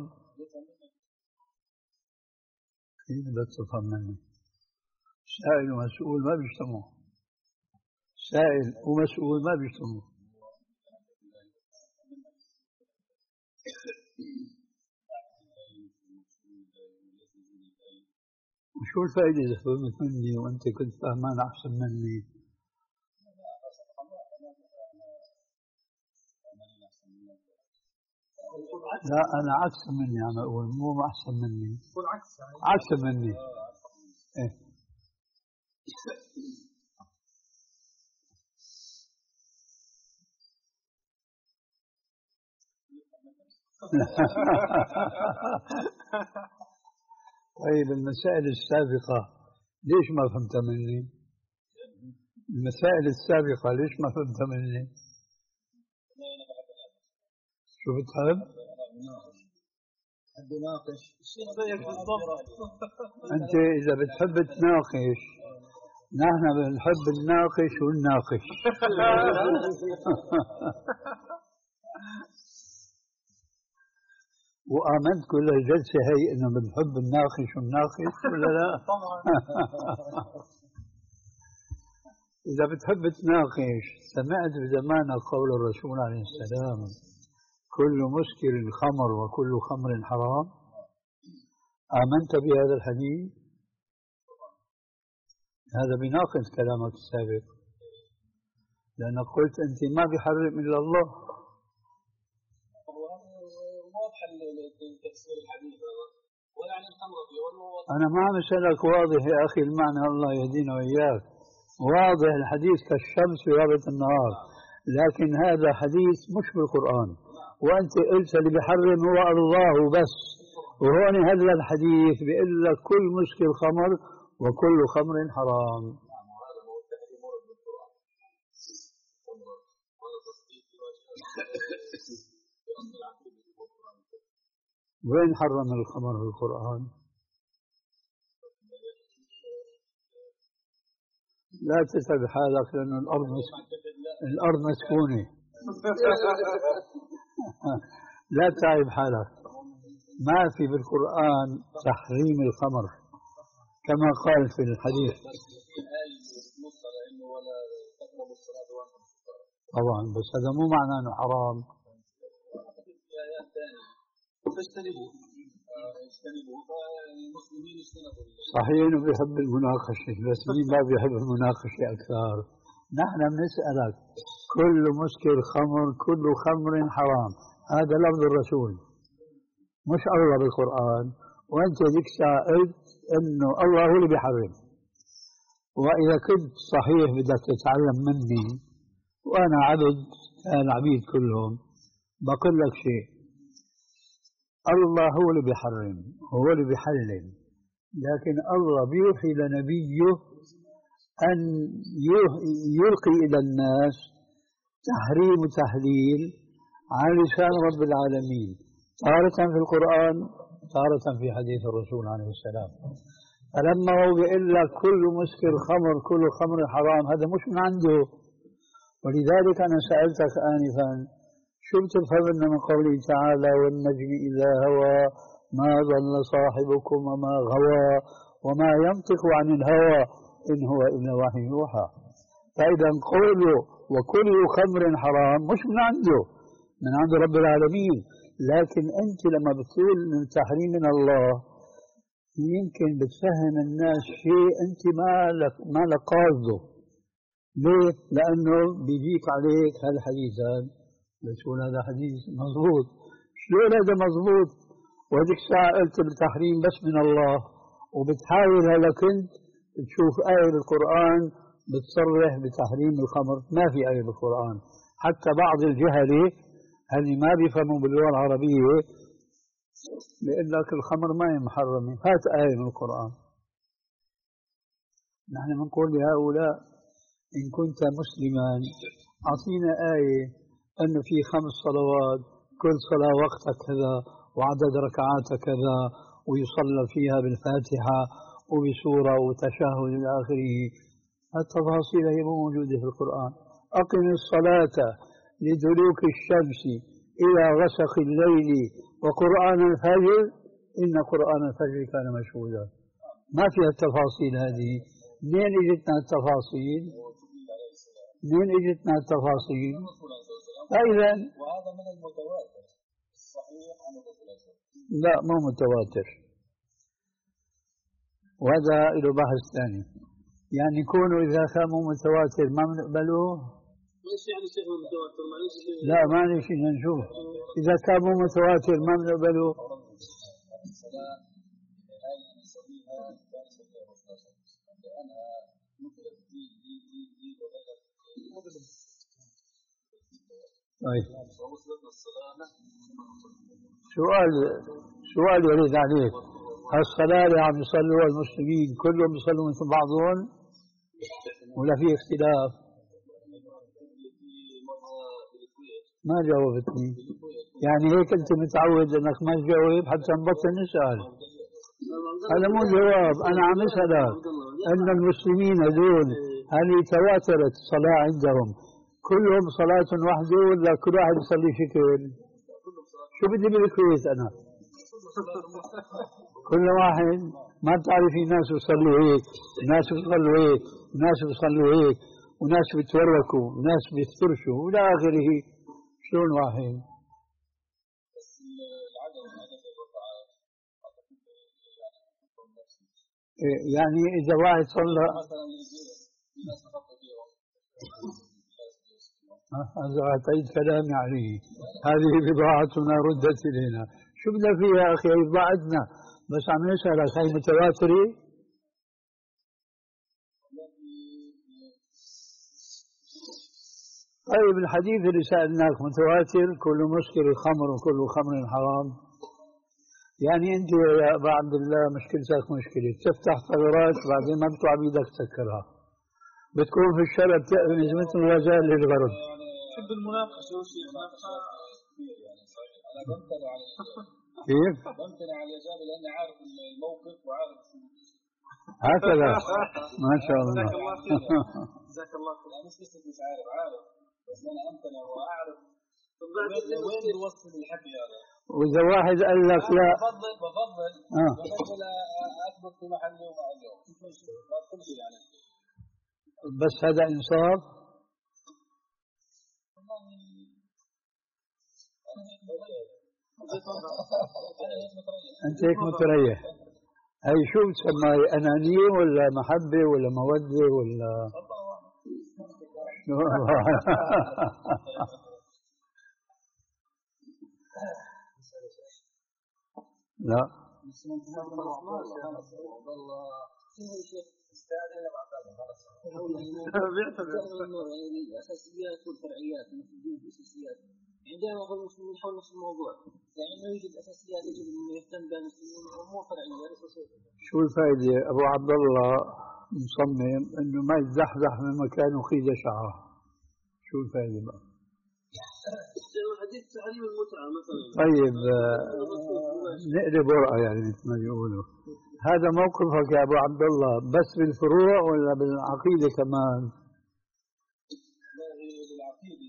[SPEAKER 2] كيف بدك تفهم مني؟ سائل ومسؤول ما بيجتمعوا. سائل ومسؤول ما بيجتمعوا. وشو الفائدة إذا فهمت مني وأنت كنت فهمان أحسن مني؟ لا أنا عكس مني، عم أقول مو أحسن مني. عكس مني. إيه. طيب المسائل السابقة ليش ما فهمت مني؟ المسائل السابقة ليش ما فهمت مني؟ شو بتحب؟
[SPEAKER 1] بحب ناقش الشيخ زيك بالضبط.
[SPEAKER 2] أنت إذا بتحب تناقش نحن بنحب الناقش والناقش. وآمنت كل الجلسة هي إنه بنحب الناقش والناقش ولا لا؟
[SPEAKER 1] طبعا.
[SPEAKER 2] إذا بتحب تناقش سمعت بزمانك قول الرسول عليه السلام: كل مسكر خمر وكل خمر حرام. آمنت بهذا الحديث؟ هذا بيناقض كلامك السابق، لأنك قلت أنت ما بيحرم إلا الله. أنا ما عم أسألك واضح يا أخي المعنى، الله يهدينا وإياك. واضح الحديث كالشمس في غابة النهار، لكن هذا حديث مش بالقرآن، وأنت قلت اللي بيحرم هو الله بس. وهون هذا الحديث بيقول لك كل مسكر خمر وكل خمر حرام. وين حرم الخمر في القرآن؟ لا تتعب حالك لأن الأرض الأرض مسكونة. لا تعب حالك. ما في بالقرآن تحريم الخمر كما قال في الحديث. طبعا بس هذا مو معناه انه حرام. صحيح انه بيحب المناقشه، بس مين ما بيحب المناقشه اكثر؟ نحن بنسالك كل مسكر خمر كل خمر حرام، هذا لفظ الرسول مش الله بالقرآن. وأنت ذيك ساعة قلت إنه الله هو اللي بيحرم. وإذا كنت صحيح بدك تتعلم مني وأنا عبد العبيد كلهم، بقول لك شيء: الله هو اللي بيحرم هو اللي بيحلل، لكن الله بيوحي لنبيه أن يلقي إلى الناس تحريم وتحليل على لسان رب العالمين، تارة في القرآن تارة في حديث الرسول عليه السلام. فلما هو بيقول لك كل مسكر خمر كل خمر حرام، هذا مش من عنده. ولذلك أنا سألتك آنفا شو بتفهم من قوله تعالى والنجم إذا هوى ما ضل صاحبكم وما غوى وما ينطق عن الهوى إن هو إلا وحي يوحى. فإذا قوله وكل خمر حرام مش من عنده، من عند رب العالمين. لكن أنت لما بتقول من تحريم من الله يمكن بتفهم الناس شيء أنت ما لك ما لك قاصده. ليه؟ لأنه بيجيك عليك هالحديثان بتقول هذا حديث مضبوط. شلون هذا مضبوط؟ وهذيك الساعة قلت بالتحريم بس من الله، وبتحاول هلا كنت تشوف آية بالقرآن بتصرح بتحريم الخمر. ما في آية بالقرآن. حتى بعض الجهلة اللي ما بيفهموا باللغة العربية بيقول لك الخمر ما هي محرمة، هات آية من القرآن. نحن بنقول لهؤلاء إن كنت مسلما أعطينا آية أنه في خمس صلوات كل صلاة وقتها كذا وعدد ركعاتها كذا ويصلى فيها بالفاتحة وبسورة وتشهد إلى آخره. التفاصيل هي مو موجودة في القرآن. أقم الصلاة لدلوك الشمس إلى غسق الليل وقرآن الفجر إن قرآن الفجر كان مشهودا. ما فيها التفاصيل هذه. منين اجتنا التفاصيل؟ منين اجتنا التفاصيل؟ فإذا
[SPEAKER 1] وهذا من المتواتر الصحيح عن الرسول.
[SPEAKER 2] لا مو متواتر، وهذا له بحث ثاني. يعني يكونوا إذا كان مو متواتر ما بنقبلوه.
[SPEAKER 1] ايش يعني شيء متواتر؟ معلش
[SPEAKER 2] لا معلش نشوف. إذا كان مو متواتر ما بنقبلوه. طيب سؤال سؤال يريد عليك. هالصلاة اللي عم يصلوا المسلمين كلهم يصلوا مثل بعضهم ولا في اختلاف؟ ما جاوبتني. يعني هيك أنت متعود أنك ما تجاوب حتى نبطل نسأل. هذا مو جواب. أنا عم أسألك أن المسلمين هذول هل تواترت الصلاة عندهم كلهم صلاة واحدة ولا كل واحد يصلي شكل؟ شو بدي بالكويت أنا؟ كل واحد ما بتعرفي ناس بيصلوا هيك، ناس بيصلوا هيك، ناس بيصلوا هيك، وناس بيتوركوا، وناس بيفترشوا وإلى آخره. شلون واحد؟ يعني إذا واحد صلى هذا أعطيت كلامي عليه. هذه بضاعتنا ردت إلينا. شو بدنا فيها يا أخي؟ بضاعتنا بس عم نسألك هي متواترة؟ طيب الحديث اللي سألناك متواتر كل مسكر خمر وكل خمر حرام. يعني أنت يا أبا عبد الله مشكلتك مشكلة تفتح ثغرات بعدين ما بتوع بيدك تسكرها. بتكون في الشرع بتأذن مثل الغزال للغرب.
[SPEAKER 1] شد المناقشة وشيء يعني صحيح. أنا بمتنع على
[SPEAKER 2] كيف؟
[SPEAKER 1] بمتنع على الإجابة لأني عارف الموقف وعارف
[SPEAKER 2] هكذا. ما شاء الله.
[SPEAKER 1] جزاك الله خير. أنا مش بس مش عارف عارف بس أنا أمتنع وأعرف وين بوصل الحكي هذا.
[SPEAKER 2] وإذا واحد قال لك لا
[SPEAKER 1] بفضل بفضل
[SPEAKER 2] آه.
[SPEAKER 1] بفضل أثبت في محلي وما أجاوب كل شيء يعني.
[SPEAKER 2] بس هذا إنصاف. أنت هيك متريح. هي شو بتسمى أنانية ولا محبة ولا مودة ولا لا
[SPEAKER 1] الأساسيات والفرعيات مثل الدين الأساسيات. عندما نقول المسلمين حول نفس الموضوع يعني ما يوجد أساسيات يجب أن يهتم بها المسلمين ومو فرعيات.
[SPEAKER 2] شو الفائدة؟ أبو عبد الله مصمم إنه ما يتزحزح من مكانه خيزة شعره. شو الفائدة بقى؟
[SPEAKER 1] كيف تعليم المتعة مثلا؟
[SPEAKER 3] طيب نقلب ورقة يعني مثل ما بيقولوا. هذا موقفك يا أبو عبد الله بس بالفروع ولا بالعقيدة كمان؟
[SPEAKER 1] بالعقيدة.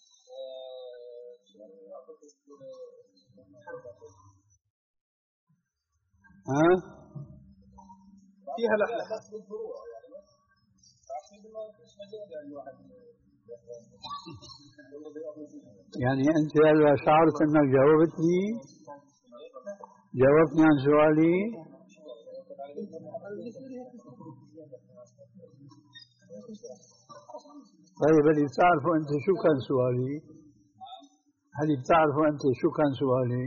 [SPEAKER 3] ها؟
[SPEAKER 1] فيها لحلحة بس بالفروع يعني العقيدة ما فيش مجال يعني واحد
[SPEAKER 3] يعني أنت هلا شعرت أنك جاوبتني؟ جاوبتني عن سؤالي؟ طيب هل بتعرفوا أنت شو كان سؤالي؟ هل بتعرفوا أنت شو كان سؤالي؟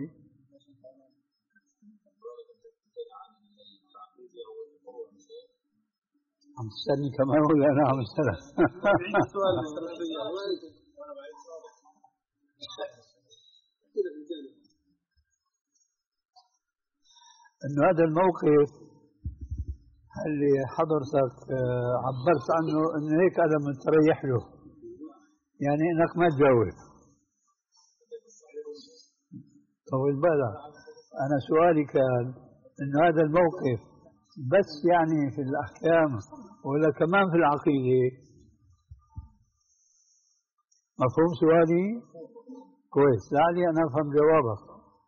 [SPEAKER 3] عم تسألني كمان ولا أنا عم أسألك؟ إنه هذا الموقف اللي حضرتك عبرت عنه إنه هيك أنا متريح له، يعني إنك ما تجاوب. طول بالك، أنا سؤالي كان إنه هذا الموقف بس يعني في الأحكام ولا كمان في العقيدة؟ مفهوم سؤالي؟ كويس، لعلي أنا أفهم جوابك.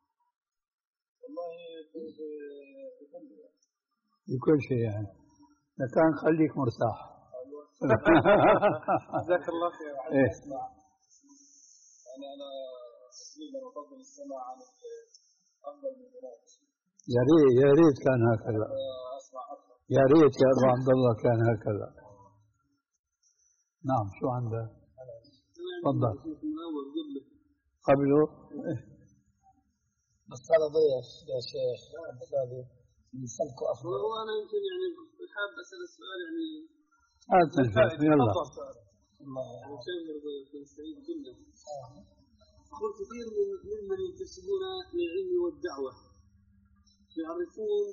[SPEAKER 3] بكل شيء يعني، لكن خليك مرتاح.
[SPEAKER 1] جزاك الله خير.
[SPEAKER 3] إيه؟
[SPEAKER 1] أنا أنا تقريبا أفضل السماع عن أفضل من ذلك.
[SPEAKER 3] يا ريت يا ريت كان هكذا. يا ريت يا أبو عبد الله كان هكذا. نعم، شو عندك؟ تفضل. قبله
[SPEAKER 2] بس هذا ضيف يا شيخ هذا نسألكوا أفضل.
[SPEAKER 1] هو أنا يمكن يعني حاب أسأل السؤال يعني.
[SPEAKER 3] هات نشوف يلا.
[SPEAKER 1] يقول كثير ممن ينتسبون للعلم والدعوة يعرفون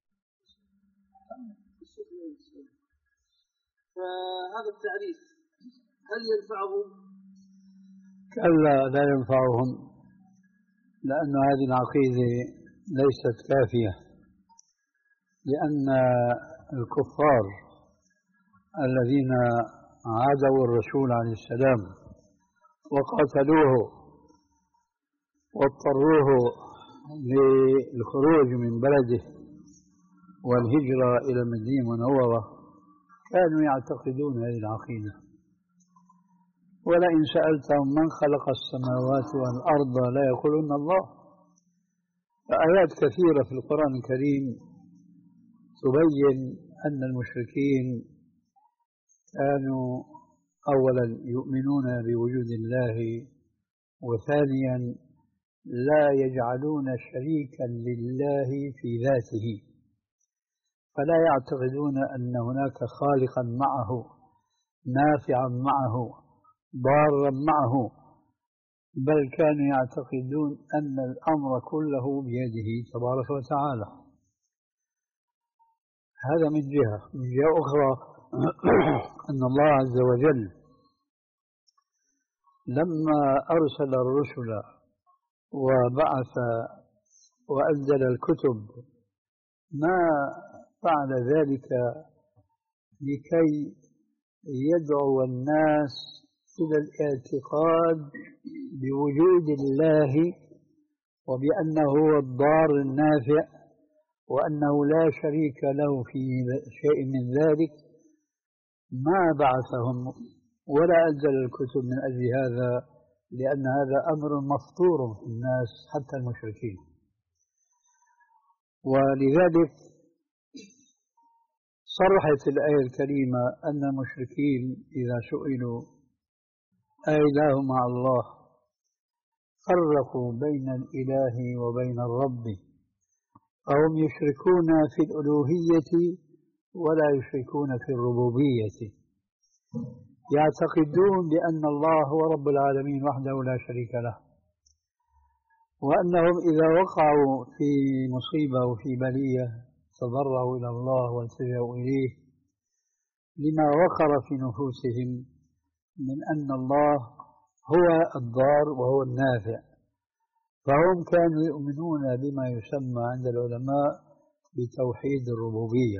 [SPEAKER 1] فهذا التعريف هل ينفعهم؟
[SPEAKER 3] كلا لا ينفعهم، لأن هذه العقيدة ليست كافية، لأن الكفار الذين عادوا الرسول عليه السلام وقاتلوه واضطروه للخروج من بلده والهجرة إلى المدينة المنورة كانوا يعتقدون هذه العقيدة. ولئن سألتهم من خلق السماوات والأرض لا يقولون الله. فآيات كثيرة في القرآن الكريم تبين أن المشركين كانوا أولا يؤمنون بوجود الله، وثانيا لا يجعلون شريكا لله في ذاته، فلا يعتقدون أن هناك خالقا معه، نافعا معه، ضارا معه، بل كانوا يعتقدون أن الأمر كله بيده تبارك وتعالى. هذا من جهة. من جهة أخرى أن الله عز وجل لما أرسل الرسل وبعث وأنزل الكتب ما فعل ذلك لكي يدعو الناس إلى الاعتقاد بوجود الله وبأنه هو الضار النافع وأنه لا شريك له في شيء من ذلك. ما بعثهم ولا أنزل الكتب من أجل هذا، لأن هذا أمر مفطور في الناس حتى المشركين. ولذلك صرحت الآية الكريمة أن المشركين إذا سئلوا أإله مع الله فرقوا بين الإله وبين الرب، فهم يشركون في الألوهية ولا يشركون في الربوبية، يعتقدون بأن الله هو رب العالمين وحده لا شريك له، وأنهم إذا وقعوا في مصيبة وفي بلية تضرعوا إلى الله والتجأوا إليه لما وقر في نفوسهم من أن الله هو الضار وهو النافع، فهم كانوا يؤمنون بما يسمى عند العلماء بتوحيد الربوبية.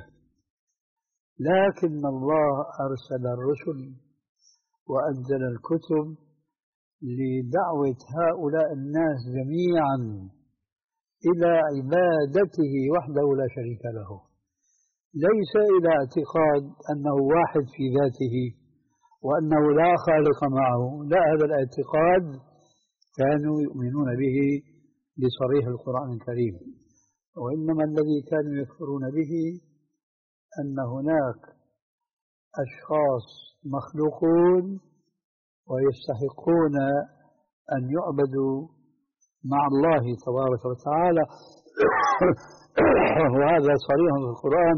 [SPEAKER 3] لكن الله أرسل الرسل وأنزل الكتب لدعوة هؤلاء الناس جميعا إلى عبادته وحده لا شريك له، ليس إلى اعتقاد أنه واحد في ذاته وأنه لا خالق معه. لا، هذا الاعتقاد كانوا يؤمنون به بصريح القرآن الكريم، وإنما الذي كانوا يكفرون به أن هناك أشخاص مخلوقون ويستحقون أن يعبدوا مع الله تبارك وتعالى وهذا صريح في القرآن،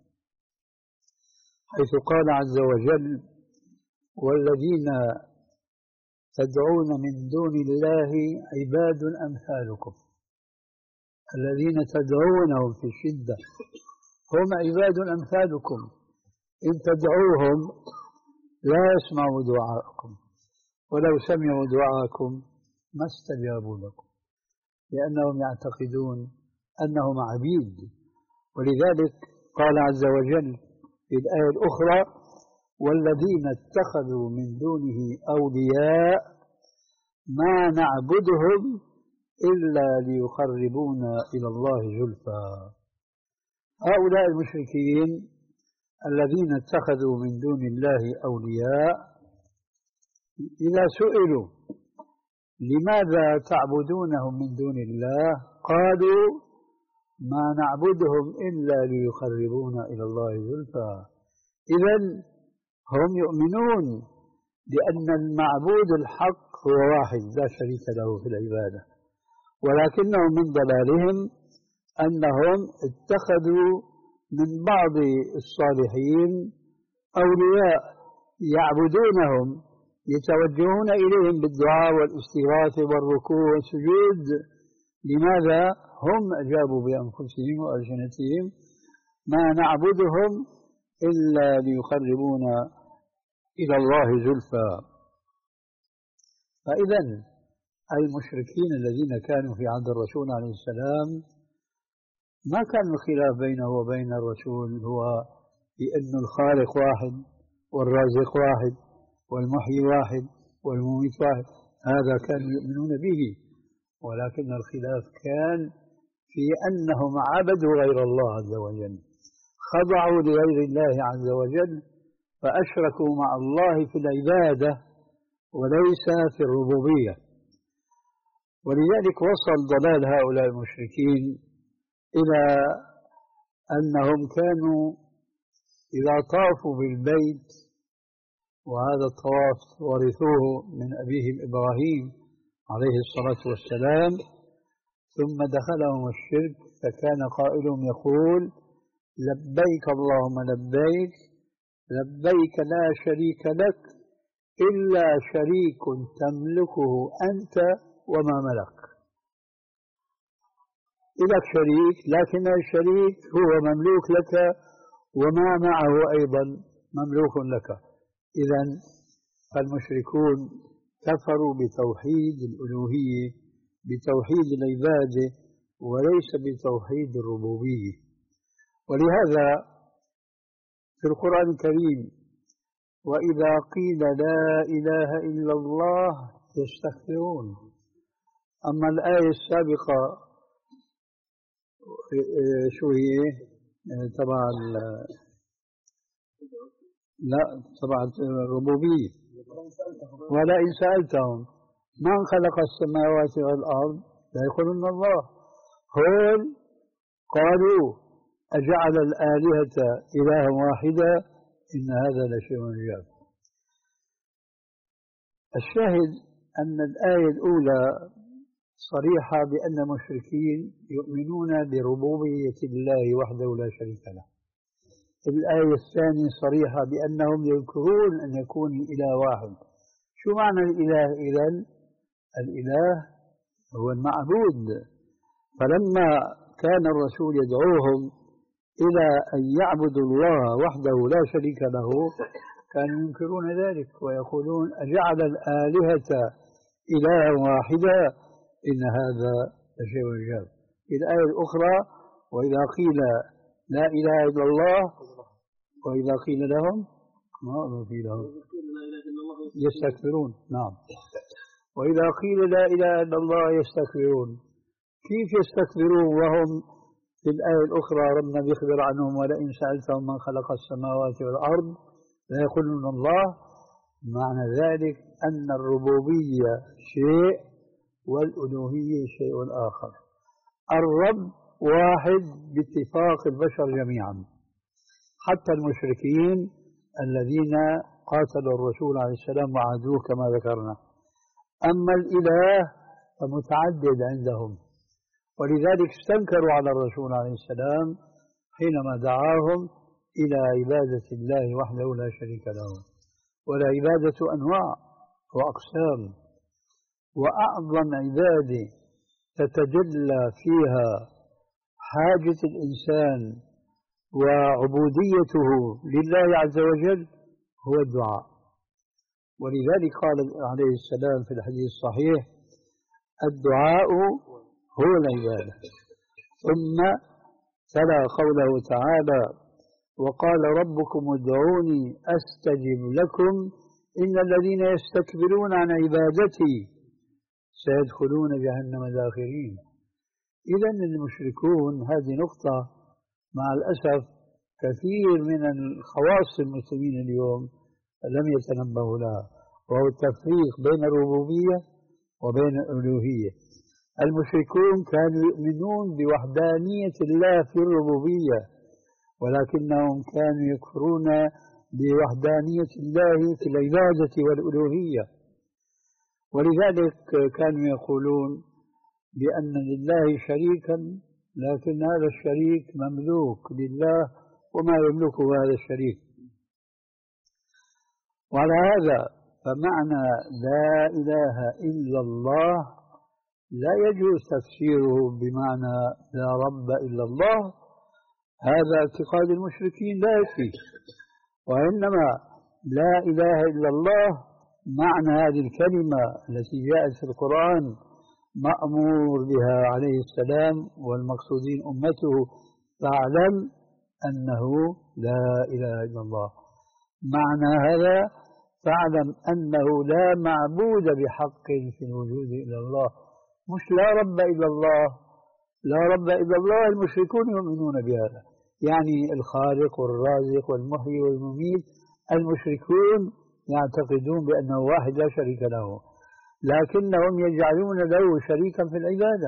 [SPEAKER 3] حيث قال عز وجل: والذين تدعون من دون الله عباد أمثالكم. الذين تدعونهم في الشدة هم عباد أمثالكم، إن تدعوهم لا يسمعوا دعاءكم، ولو سمعوا دعاءكم ما استجابوا لكم، لأنهم يعتقدون أنهم عبيد. ولذلك قال عز وجل في الآية الأخرى: والذين اتخذوا من دونه أولياء ما نعبدهم إلا ليقربونا إلى الله زلفى. هؤلاء المشركين الذين اتخذوا من دون الله أولياء إذا سئلوا لماذا تعبدونهم من دون الله قالوا: ما نعبدهم إلا ليقربونا إلى الله زلفى. إذن هم يؤمنون بأن المعبود الحق هو واحد لا شريك له في العبادة، ولكنهم من ضلالهم أنهم اتخذوا من بعض الصالحين أولياء يعبدونهم، يتوجهون إليهم بالدعاء والاستغاثة والركوع والسجود. لماذا؟ هم أجابوا بأنفسهم وألسنتهم: ما نعبدهم إلا ليقربونا إلى الله زلفى. فإذا المشركين الذين كانوا في عهد الرسول عليه السلام ما كان الخلاف بينه وبين الرسول هو بأن الخالق واحد والرازق واحد والمحيي واحد والمميت واحد، هذا كانوا يؤمنون به، ولكن الخلاف كان في أنهم عبدوا غير الله عز وجل، خضعوا لغير الله عز وجل، فأشركوا مع الله في العبادة وليس في الربوبية. ولذلك وصل ضلال هؤلاء المشركين إلى أنهم كانوا إذا طافوا بالبيت، وهذا الطواف ورثوه من أبيهم إبراهيم عليه الصلاة والسلام، ثم دخلهم الشرك، فكان قائلهم يقول: لبيك اللهم لبيك، لبيك لا شريك لك إلا شريك تملكه أنت وما ملك. لك شريك، لكن الشريك هو مملوك لك وما معه أيضا مملوك لك. إذن فالمشركون كفروا بتوحيد الألوهية، بتوحيد العبادة، وليس بتوحيد الربوبية. ولهذا في القرآن الكريم: وإذا قيل لا إله إلا الله يستكبرون. أما الآية السابقة شو هي؟ تبع لا تبع الربوبية: ولئن سألتهم من خلق السماوات والأرض لا يقولون الله. هون قالوا: أجعل الآلهة إلها واحدا إن هذا لشيء عجاب. الشاهد أن الآية الأولى صريحة بأن المشركين يؤمنون بربوبية الله وحده لا شريك له. الآية الثانية صريحة بأنهم يذكرون أن يكون الإله واحد. شو معنى الإله إذن؟ الإله هو المعبود. فلما كان الرسول يدعوهم إلى أن يعبدوا الله وحده لا شريك له، كانوا ينكرون ذلك ويقولون أجعل الآلهة إلها واحدا إن هذا لشيء عجاب. في الآية الأخرى وإذا قيل لا إله إلا الله وإذا قيل لهم ما قيل لهم يستكبرون. نعم. وإذا قيل لا إله إلا الله يستكبرون. كيف يستكبرون وهم في الآية الأخرى ربنا بيخبر عنهم ولئن سألتهم من خلق السماوات والأرض لا يقولون الله. معنى ذلك أن الربوبية شيء والألوهية شيء آخر. الرب واحد باتفاق البشر جميعا حتى المشركين الذين قاتلوا الرسول عليه السلام وعادوه كما ذكرنا. أما الإله فمتعدد عندهم، ولذلك استنكروا على الرسول عليه السلام حينما دعاهم إلى عبادة الله وحده لا شريك له. والعبادة أنواع وأقسام، وأعظم عبادة تتجلى فيها حاجة الإنسان وعبوديته لله عز وجل هو الدعاء. ولذلك قال عليه السلام في الحديث الصحيح الدعاء هو العبادة. ثم تلا قوله تعالى وقال ربكم ادعوني أستجب لكم إن الذين يستكبرون عن عبادتي سيدخلون جهنم داخرين. إذا المشركون هذه نقطة مع الأسف كثير من الخواص المسلمين اليوم لم يتنبهوا لها، وهو التفريق بين الربوبية وبين الألوهية. المشركون كانوا يؤمنون بوحدانية الله في الربوبية، ولكنهم كانوا يكفرون بوحدانية الله في العبادة والألوهية. ولذلك كانوا يقولون بأن لله شريكا، لكن هذا الشريك مملوك لله وما يملكه هذا الشريك. وعلى هذا فمعنى لا إله إلا الله لا يجوز تفسيره بمعنى لا رب إلا الله. هذا اعتقاد المشركين لا يكفي، وإنما لا إله إلا الله معنى هذه الكلمة التي جاءت في القرآن مأمور بها عليه السلام والمقصودين أمته فاعلم أنه لا إله إلا الله. معنى هذا فاعلم أنه لا معبود بحق في الوجود إلا الله، مش لا رب إلا الله. لا رب إلا الله المشركون يؤمنون بهذا، يعني الخالق والرازق والمحيي والمميت. المشركون يعتقدون بأنه واحد لا شريك له، لكنهم يجعلون له شريكا في العبادة.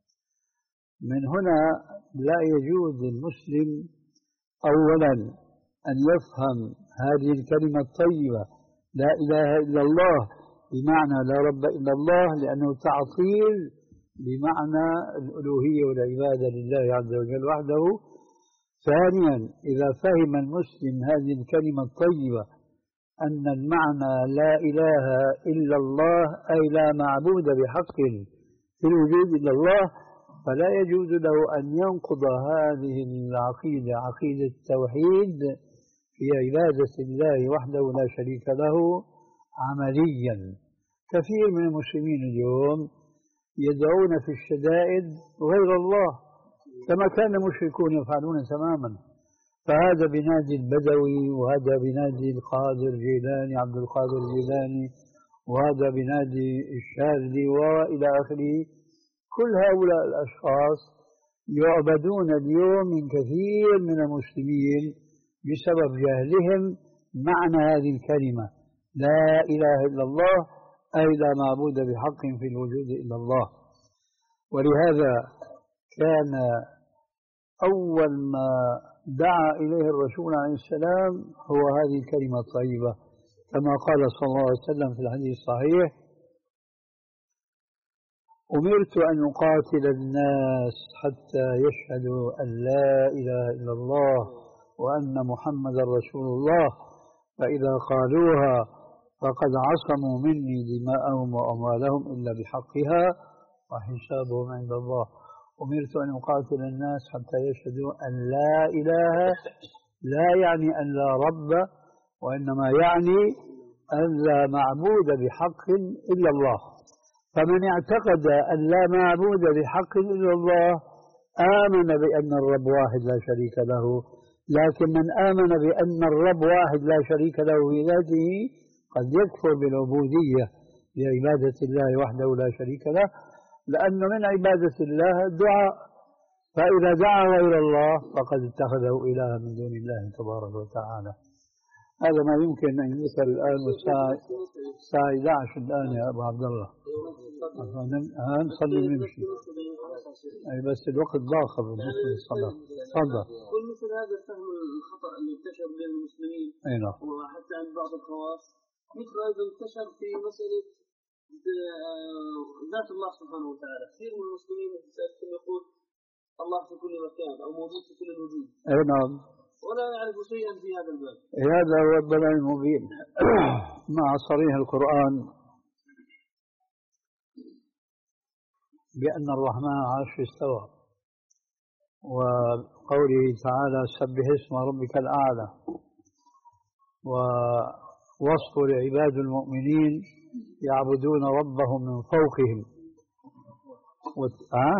[SPEAKER 3] من هنا لا يجوز للمسلم أولا أن يفهم هذه الكلمة الطيبة لا إله إلا الله بمعنى لا رب إلا الله، لأنه تعطيل بمعنى الألوهية والعبادة لله عز وجل وحده. ثانيا إذا فهم المسلم هذه الكلمة الطيبة أن المعنى لا إله إلا الله أي لا معبود بحق في الوجود إلا الله، فلا يجوز له أن ينقض هذه العقيدة عقيدة التوحيد في عبادة الله وحده لا شريك له عمليا. كثير من المسلمين اليوم يدعون في الشدائد غير الله كما كان المشركون يفعلون تماما. فهذا بنادي البدوي، وهذا بنادي القادر الجيلاني عبد القادر الجيلاني، وهذا بنادي الشاذلي وإلى آخره. كل هؤلاء الأشخاص يعبدون اليوم من كثير من المسلمين بسبب جهلهم معنى هذه الكلمة لا إله إلا الله أي لا معبود بحق في الوجود إلا الله. ولهذا كان أول ما دعا إليه الرسول عليه السلام هو هذه الكلمة الطيبة، كما قال صلى الله عليه وسلم في الحديث الصحيح أمرت أن أقاتل الناس حتى يشهدوا أن لا إله إلا الله وأن محمد رسول الله، فإذا قالوها فقد عصموا مني دماءهم وأموالهم إلا بحقها وحسابهم عند الله. أمرت أن أقاتل الناس حتى يشهدوا أن لا إله، لا يعني أن لا رب وإنما يعني أن لا معبود بحق إلا الله. فمن اعتقد أن لا معبود بحق إلا الله آمن بأن الرب واحد لا شريك له. لكن من آمن بأن الرب واحد لا شريك له في ذاته قد يكفر بالعبودية لعبادة الله وحده لا شريك له، لأن من عبادة الله الدعاء، فإذا دعا غير الله فقد اتخذه إلها من دون الله تبارك وتعالى. هذا ما يمكن أن يسأل الآن، والساعة الساعة إحدى عشر الآن يا أبو عبد الله. هنصلي ونمشي. أي بس الوقت ضاق بالنسبة للصلاة. تفضل.
[SPEAKER 1] كل مثل هذا الفهم الخطأ اللي انتشر بين المسلمين.
[SPEAKER 3] أي نعم.
[SPEAKER 1] وحتى عند بعض الخواص، مثل أيضا انتشر في مسألة ذات الله سبحانه وتعالى. كثير من المسلمين يقول الله في كل مكان أو موجود في كل الوجود.
[SPEAKER 3] أي نعم.
[SPEAKER 1] ولا يعرف شيئا في هذا الباب.
[SPEAKER 3] هذا هو الضلال المبين مع صريح القرآن بأن الرحمن على العرش استوى، وقوله تعالى سبح اسم ربك الأعلى، ووصف لعباد المؤمنين يعبدون ربهم من فوقهم وت... أه؟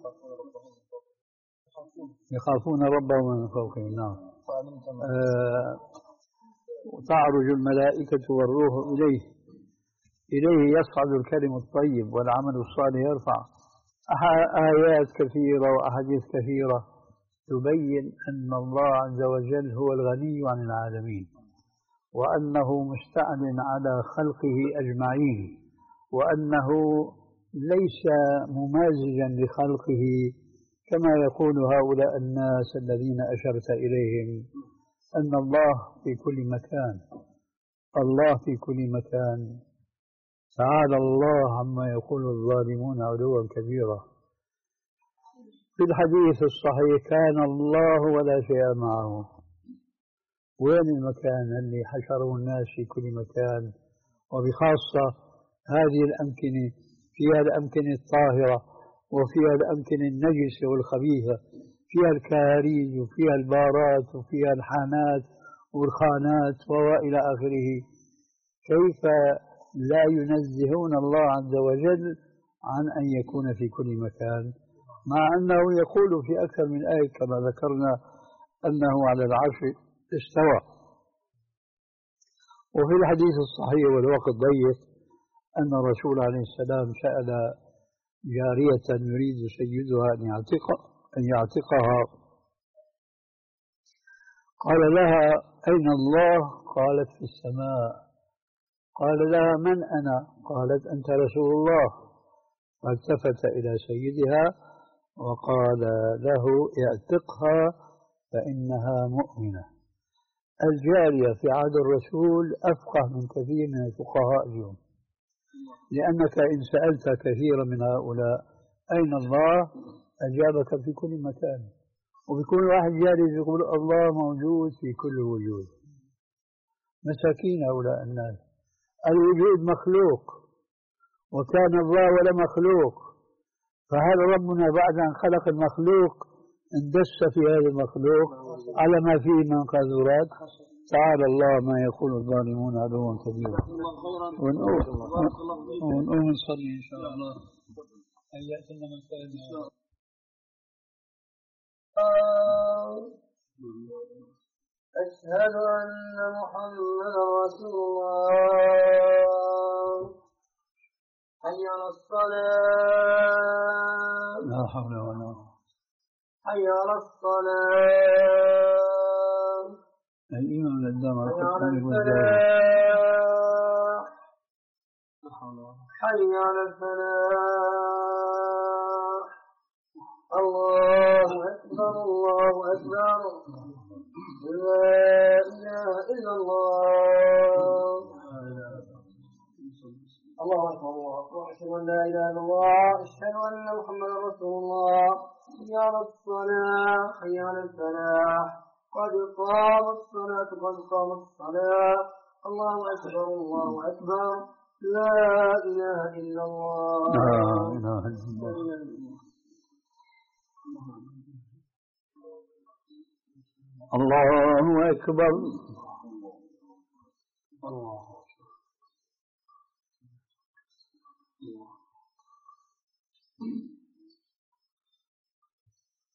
[SPEAKER 3] يخافون ربهم من فوقهم. نعم. آه... تعرج الملائكة والروح إليه إليه يصعد الكلم الطيب والعمل الصالح يرفع. آيات كثيرة وأحاديث كثيرة تبين أن الله عز وجل هو الغني عن العالمين، وأنه مستعن على خلقه أجمعين، وأنه ليس ممازجا لخلقه كما يقول هؤلاء الناس الذين أشرت إليهم، أن الله في كل مكان. الله في كل مكان. تعالى الله عما يقول الظالمون علوا كبيرا. في الحديث الصحيح كان الله ولا شيء معه. وين المكان اللي حشره الناس في كل مكان، وبخاصة هذه الأمكنة، فيها الأمكنة الطاهرة وفيها الأمكنة النجسة والخبيثة، فيها الكهاريج وفيها البارات وفيها الحانات والخانات وإلى آخره. كيف لا ينزهون الله عز وجل عن أن يكون في كل مكان، مع أنه يقول في أكثر من آية كما ذكرنا أنه على العرش استوى. وفي الحديث الصحيح والوقت ضيق أن الرسول عليه السلام سأل جارية يريد سيدها أن يعتق أن يعتقها، قال لها أين الله؟ قالت في السماء. قال لها من أنا؟ قالت أنت رسول الله. فالتفت إلى سيدها وقال له اعتقها فإنها مؤمنة. الجارية في عهد الرسول أفقه من كثير من الفقهاء اليوم، لأنك إن سألت كثيرا من هؤلاء أين الله أجابك في كل مكان، وبيكون واحد جالس يقول الله موجود في كل وجود. مساكين هؤلاء الناس. الوجود مخلوق، وكان الله ولا مخلوق، فهذا ربنا بعد أن خلق المخلوق اندس في هذا المخلوق على ما فيه من قاذورات. تعالى الله ما يقول الظالمون علوا كبيرا. ونقوم نصلي إن شاء الله. أن يأتنا من كان
[SPEAKER 4] أشهد أن محمدا رسول الله. حي على الصلاة.
[SPEAKER 3] لا حول ولا قوة.
[SPEAKER 4] حي على الصلاة.
[SPEAKER 3] الإمام الدم
[SPEAKER 4] حي على الفلاح. حي على الفلاح. الله أكبر الله أكبر. لا إله إلا الله. الله أكبر الله أكبر. أشهد أن لا إله إلا الله. أشهد أن محمدا رسول الله. حي على الصلاة. حي على الفلاح. قد قامت الصلاة قد قامت الصلاة. الله أكبر الله أكبر. لا إله إلا الله.
[SPEAKER 3] لا إله إلا الله. الله أكبر.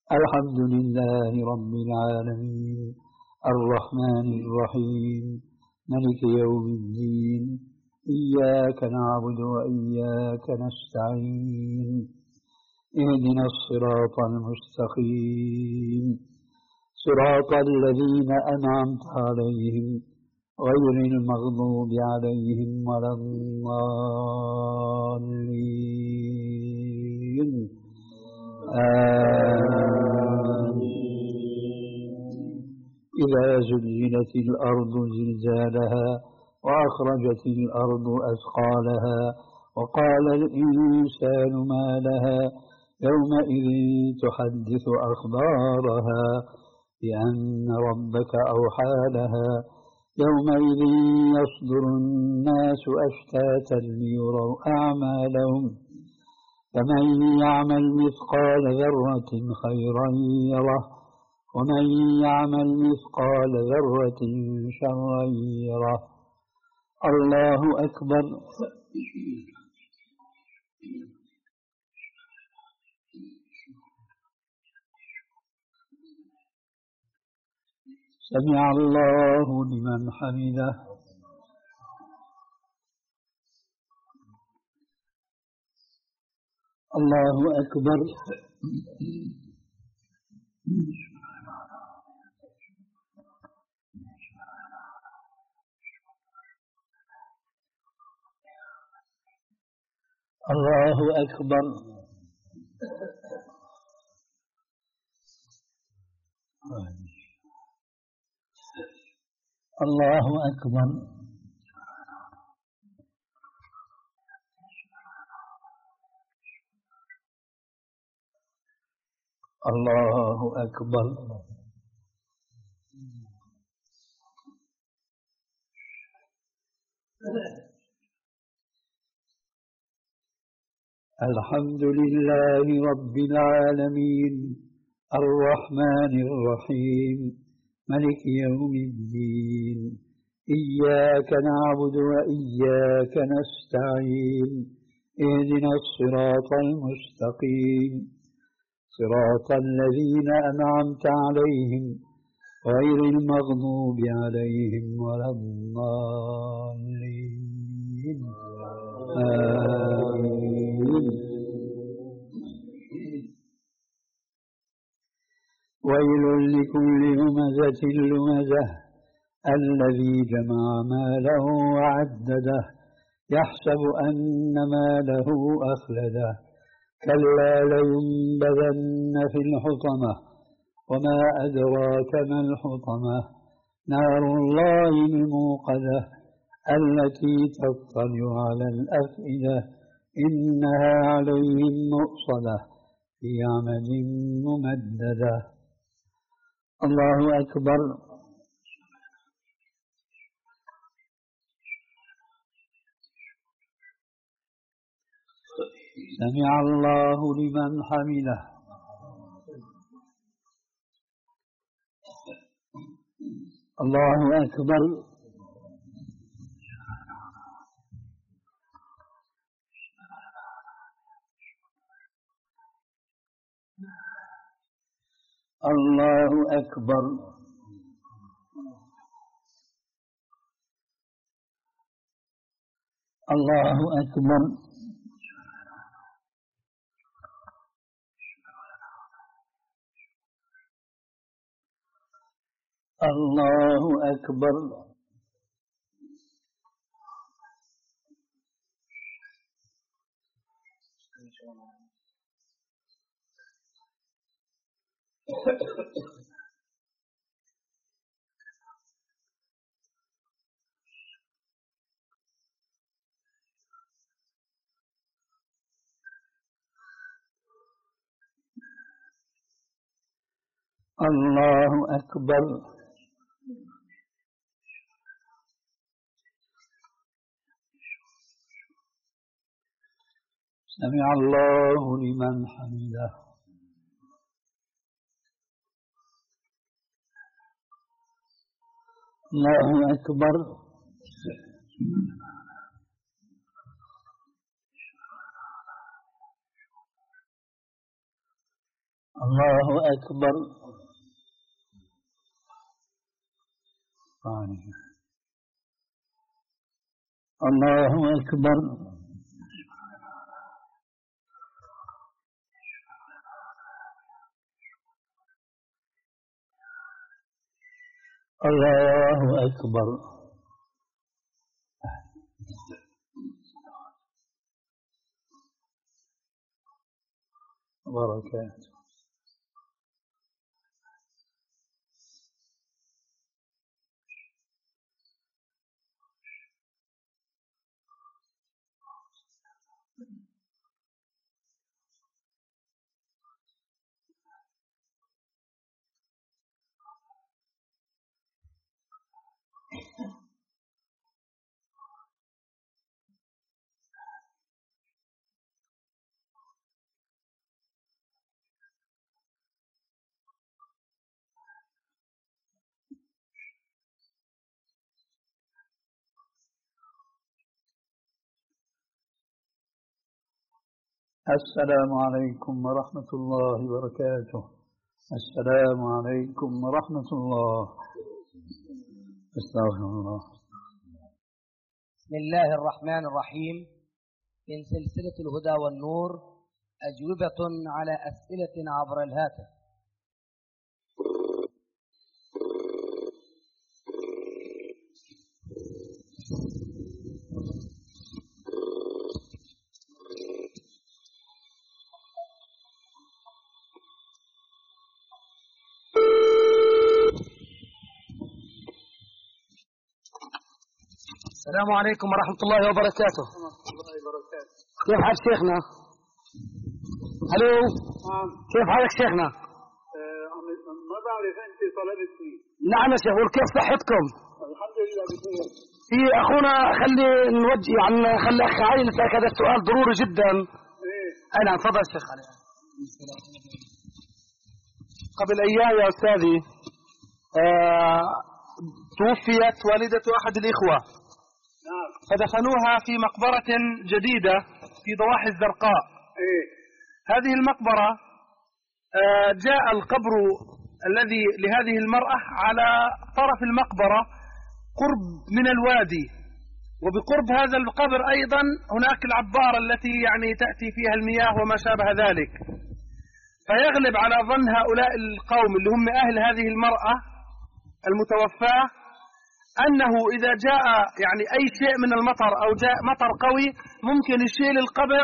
[SPEAKER 3] الحمد لله رب العالمين الرحمن الرحيم ملك يوم الدين إياك نعبد وإياك نستعين اهدنا الصراط المستقيم صراط الذين أنعمت عليهم غير المغضوب عليهم ولا الضالين آمين. إذا زلزلت الأرض زلزالها وأخرجت الأرض أثقالها وقال الإنسان ما لها يومئذ تحدث أخبارها بأن ربك أوحى لها يومئذ يصدر الناس أشتاتا ليروا أعمالهم فمن يعمل مثقال ذرة خيرا يره ومن يعمل مثقال ذرة شرا يره الله أكبر. سمع الله لمن حمده. الله أكبر. الله أكبر. الله أكبر. الله أكبر. الحمد لله رب العالمين الرحمن الرحيم ملك يوم الدين إياك نعبد وإياك نستعين اهدنا الصراط المستقيم صراط الذين أنعمت عليهم غير المغضوب عليهم ولا الضالين آمين. ويل لكل همزة لمزة الذي جمع ماله وعدده يحسب أن ماله أخلده كلا لينبذن في الحطمة وما أدراك ما الحطمة نار الله الموقدة التي تطلع على الأفئدة إنها عليهم مؤصدة في عمد ممددة. الله أكبر. سمع الله لمن حمده. الله أكبر. الله أكبر. الله أكبر. الله أكبر. الله أكبر. سمع الله لمن حمده. الله أكبر. الله أكبر. الله أكبر. الله أكبر. بركاته. السلام عليكم ورحمة الله وبركاته. السلام عليكم ورحمة الله. استغفر الله.
[SPEAKER 5] بسم الله الرحمن الرحيم. من سلسلة الهدى والنور أجوبة على أسئلة عبر الهاتف. السلام عليكم ورحمة الله وبركاته. كيف حال شيخنا؟ الو كيف حالك شيخنا؟
[SPEAKER 2] ما بعرف انت طلبتني.
[SPEAKER 5] نعم يا شيخ، كيف صحتكم؟
[SPEAKER 2] الحمد لله بخير.
[SPEAKER 5] في اخونا خلي نوجه يعني خلي اخ علي نسالك هذا السؤال ضروري جدا.
[SPEAKER 2] ايه
[SPEAKER 5] اي نعم تفضل شيخ علي. قبل ايام يا استاذي آه توفيت والدة احد الاخوة.
[SPEAKER 2] نعم.
[SPEAKER 5] فدفنوها في مقبرة جديدة في ضواحي الزرقاء.
[SPEAKER 2] ايه
[SPEAKER 5] هذه المقبرة آه جاء القبر الذي لهذه المرأة على طرف المقبرة قرب من الوادي، وبقرب هذا القبر أيضا هناك العبارة التي يعني تأتي فيها المياه وما شابه ذلك. فيغلب على ظن هؤلاء القوم اللي هم أهل هذه المرأة المتوفاة أنه إذا جاء يعني أي شيء من المطر أو جاء مطر قوي ممكن يشيل القبر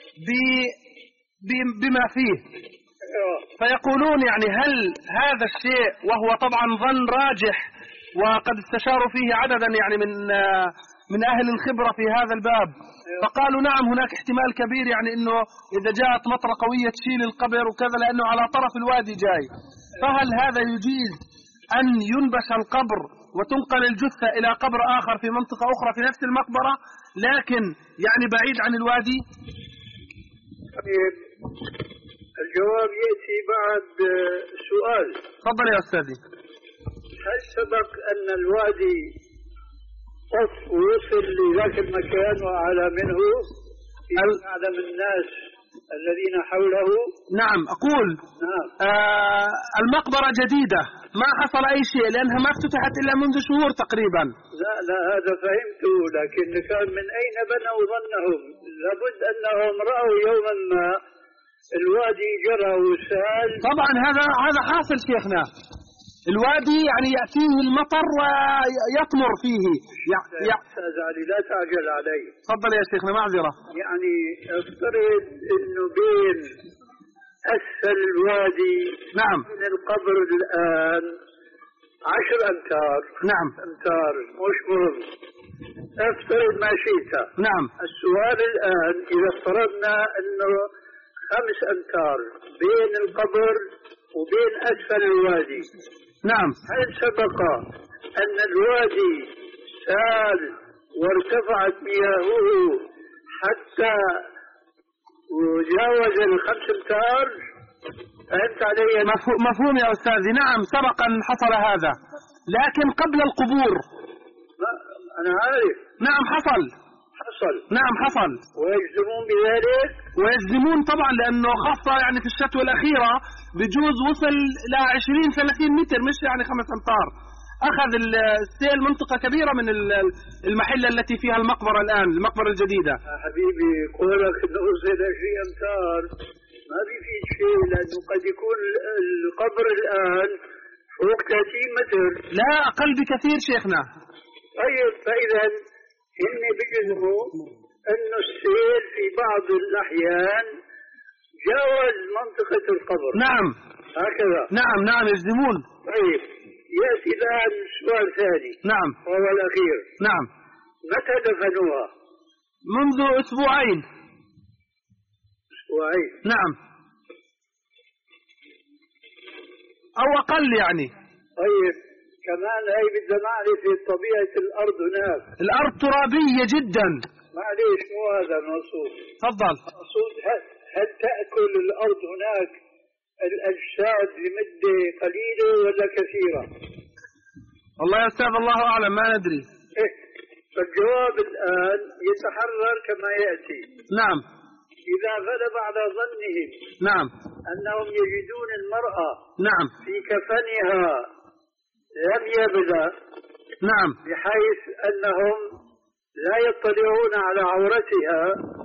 [SPEAKER 5] بما فيه. فيقولون يعني هل هذا الشيء، وهو طبعا ظن راجح وقد استشاروا فيه عددا يعني من من أهل الخبرة في هذا الباب، فقالوا نعم هناك احتمال كبير يعني أنه إذا جاءت مطرة قوية تشيل القبر وكذا لأنه على طرف الوادي جاي. فهل هذا يجيز أن ينبش القبر وتنقل الجثة إلى قبر آخر في منطقة أخرى في نفس المقبرة لكن يعني بعيد عن الوادي؟
[SPEAKER 2] طيب الجواب يأتي بعد سؤال.
[SPEAKER 5] تفضل يا أستاذي.
[SPEAKER 2] هل سبق أن الوادي طف ويصل لذاك المكان وأعلى منه يعلم الناس الذين حوله؟
[SPEAKER 5] نعم أقول
[SPEAKER 2] نعم.
[SPEAKER 5] آه المقبرة جديدة ما حصل أي شيء لأنها ما افتتحت إلا منذ شهور تقريبا.
[SPEAKER 2] لا لا هذا فهمته، لكن كان من أين بنوا ظنهم؟ لابد أنهم رأوا يوما ما الوادي جرى وسال.
[SPEAKER 5] طبعا هذا هذا حاصل شيخنا. الوادي يعني يأتيه المطر ويطمر فيه.
[SPEAKER 2] يا أستاذ علي لا تعجل علي.
[SPEAKER 5] تفضل يا شيخنا معذرة.
[SPEAKER 2] يعني افترض إنه بين أسفل الوادي
[SPEAKER 5] نعم
[SPEAKER 2] من القبر الآن عشر أمتار.
[SPEAKER 5] نعم
[SPEAKER 2] أمتار مش مهم. افترض ما شئت.
[SPEAKER 5] نعم.
[SPEAKER 2] السؤال الآن إذا افترضنا إنه خمس أمتار بين القبر وبين أسفل الوادي.
[SPEAKER 5] نعم.
[SPEAKER 2] هل سبق أن الوادي سال وارتفعت مياهه حتى وجاوز الخمس أمتار؟ فهمت علي؟
[SPEAKER 5] مفهوم يا أستاذي. نعم سبق أن حصل هذا لكن قبل القبور.
[SPEAKER 2] أنا عارف.
[SPEAKER 5] نعم حصل.
[SPEAKER 3] حصل.
[SPEAKER 5] نعم حصل.
[SPEAKER 3] ويجزمون بذلك؟
[SPEAKER 5] ويجزمون طبعا، لأنه خاصة يعني في الشتوى الأخيرة بجوز وصل إلى عشرين ثلاثين متر، مش يعني خمس أمتار. أخذ السيل منطقة كبيرة من المحلة التي فيها المقبرة الآن، المقبرة الجديدة.
[SPEAKER 3] حبيبي قولك إنه وصل عشرين أمتار ما بيفيد شيء، لأنه قد يكون القبر الآن فوق ثلاثين متر.
[SPEAKER 5] لا أقل بكثير شيخنا.
[SPEAKER 3] طيب فإذا هن بيجزموا أنه السيل في بعض الأحيان جاوز منطقة القبر.
[SPEAKER 5] نعم
[SPEAKER 3] هكذا.
[SPEAKER 5] نعم نعم يجزمون.
[SPEAKER 3] طيب يأتي الآن سؤال ثاني.
[SPEAKER 5] نعم.
[SPEAKER 3] وهو الأخير.
[SPEAKER 5] نعم.
[SPEAKER 3] متى دفنوها؟
[SPEAKER 5] منذ أسبوعين.
[SPEAKER 3] أسبوعين.
[SPEAKER 5] نعم أو أقل يعني.
[SPEAKER 3] طيب كمان هي بدنا نعرف طبيعة الأرض هناك.
[SPEAKER 5] الأرض ترابية جدا.
[SPEAKER 3] معليش مو هذا المقصود.
[SPEAKER 5] تفضل.
[SPEAKER 3] المقصود هل, هل تأكل الأرض هناك الأجساد لمدة قليلة ولا كثيرة؟
[SPEAKER 5] والله يا أستاذ الله أعلم، ما ندري.
[SPEAKER 3] إيه فالجواب الآن يتحرر كما يأتي.
[SPEAKER 5] نعم.
[SPEAKER 3] إذا غلب على ظنهم
[SPEAKER 5] نعم
[SPEAKER 3] أنهم يجدون المرأة
[SPEAKER 5] نعم
[SPEAKER 3] في كفنها لم يبلى،
[SPEAKER 5] نعم،
[SPEAKER 3] بحيث أنهم لا يطلعون على عورتها،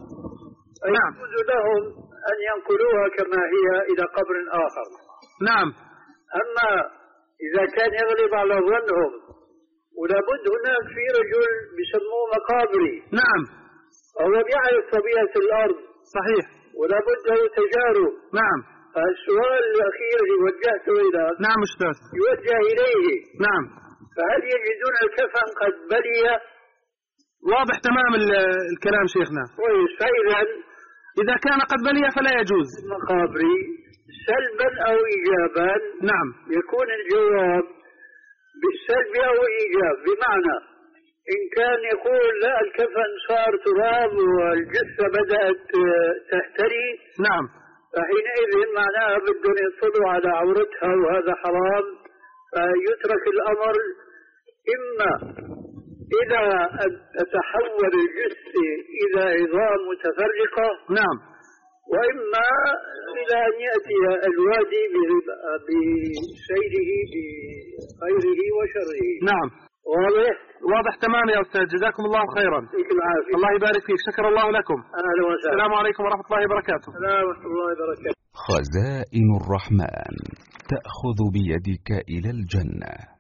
[SPEAKER 3] فيجوز لهم أن ينقلوها كما هي إلى قبر آخر.
[SPEAKER 5] نعم.
[SPEAKER 3] أما إذا كان يغلب على ظنهم ولابد هناك في رجل بيسموه مقابري.
[SPEAKER 5] نعم.
[SPEAKER 3] هو بيعرف طبيعة الأرض.
[SPEAKER 5] صحيح.
[SPEAKER 3] ولابد له تجارب.
[SPEAKER 5] نعم.
[SPEAKER 3] السؤال الأخير اللي وجهته إليك.
[SPEAKER 5] نعم أستاذ.
[SPEAKER 3] يوجه إليه.
[SPEAKER 5] نعم.
[SPEAKER 3] فهل يجدون الكفن قد بلي؟
[SPEAKER 5] واضح تمام الكلام شيخنا.
[SPEAKER 3] كويس. فإذا
[SPEAKER 5] إذا كان قد بلي فلا يجوز.
[SPEAKER 3] مقابري سلبا أو إيجابا.
[SPEAKER 5] نعم.
[SPEAKER 3] يكون الجواب بالسلب أو إيجاب، بمعنى إن كان يقول لا الكفن صار تراب والجثة بدأت تهتري.
[SPEAKER 5] نعم.
[SPEAKER 3] فحينئذ معناها بدهم يطلعوا على عورتها وهذا حرام، فيترك الأمر إما إلى أن تتحول الجثة إلى عظام متفرقة.
[SPEAKER 5] نعم.
[SPEAKER 3] وإما إلى أن يأتي الوادي بسيره بخيره وشره.
[SPEAKER 5] نعم.
[SPEAKER 3] واضح؟
[SPEAKER 5] واضح تمام يا أستاذ، جزاكم الله خيرا. الله يبارك فيك، شكر الله لكم.
[SPEAKER 3] أهلا وسهلا.
[SPEAKER 5] السلام عليكم ورحمة الله وبركاته.
[SPEAKER 3] السلام ورحمة الله وبركاته.
[SPEAKER 6] خزائن الرحمن تأخذ بيدك إلى الجنة.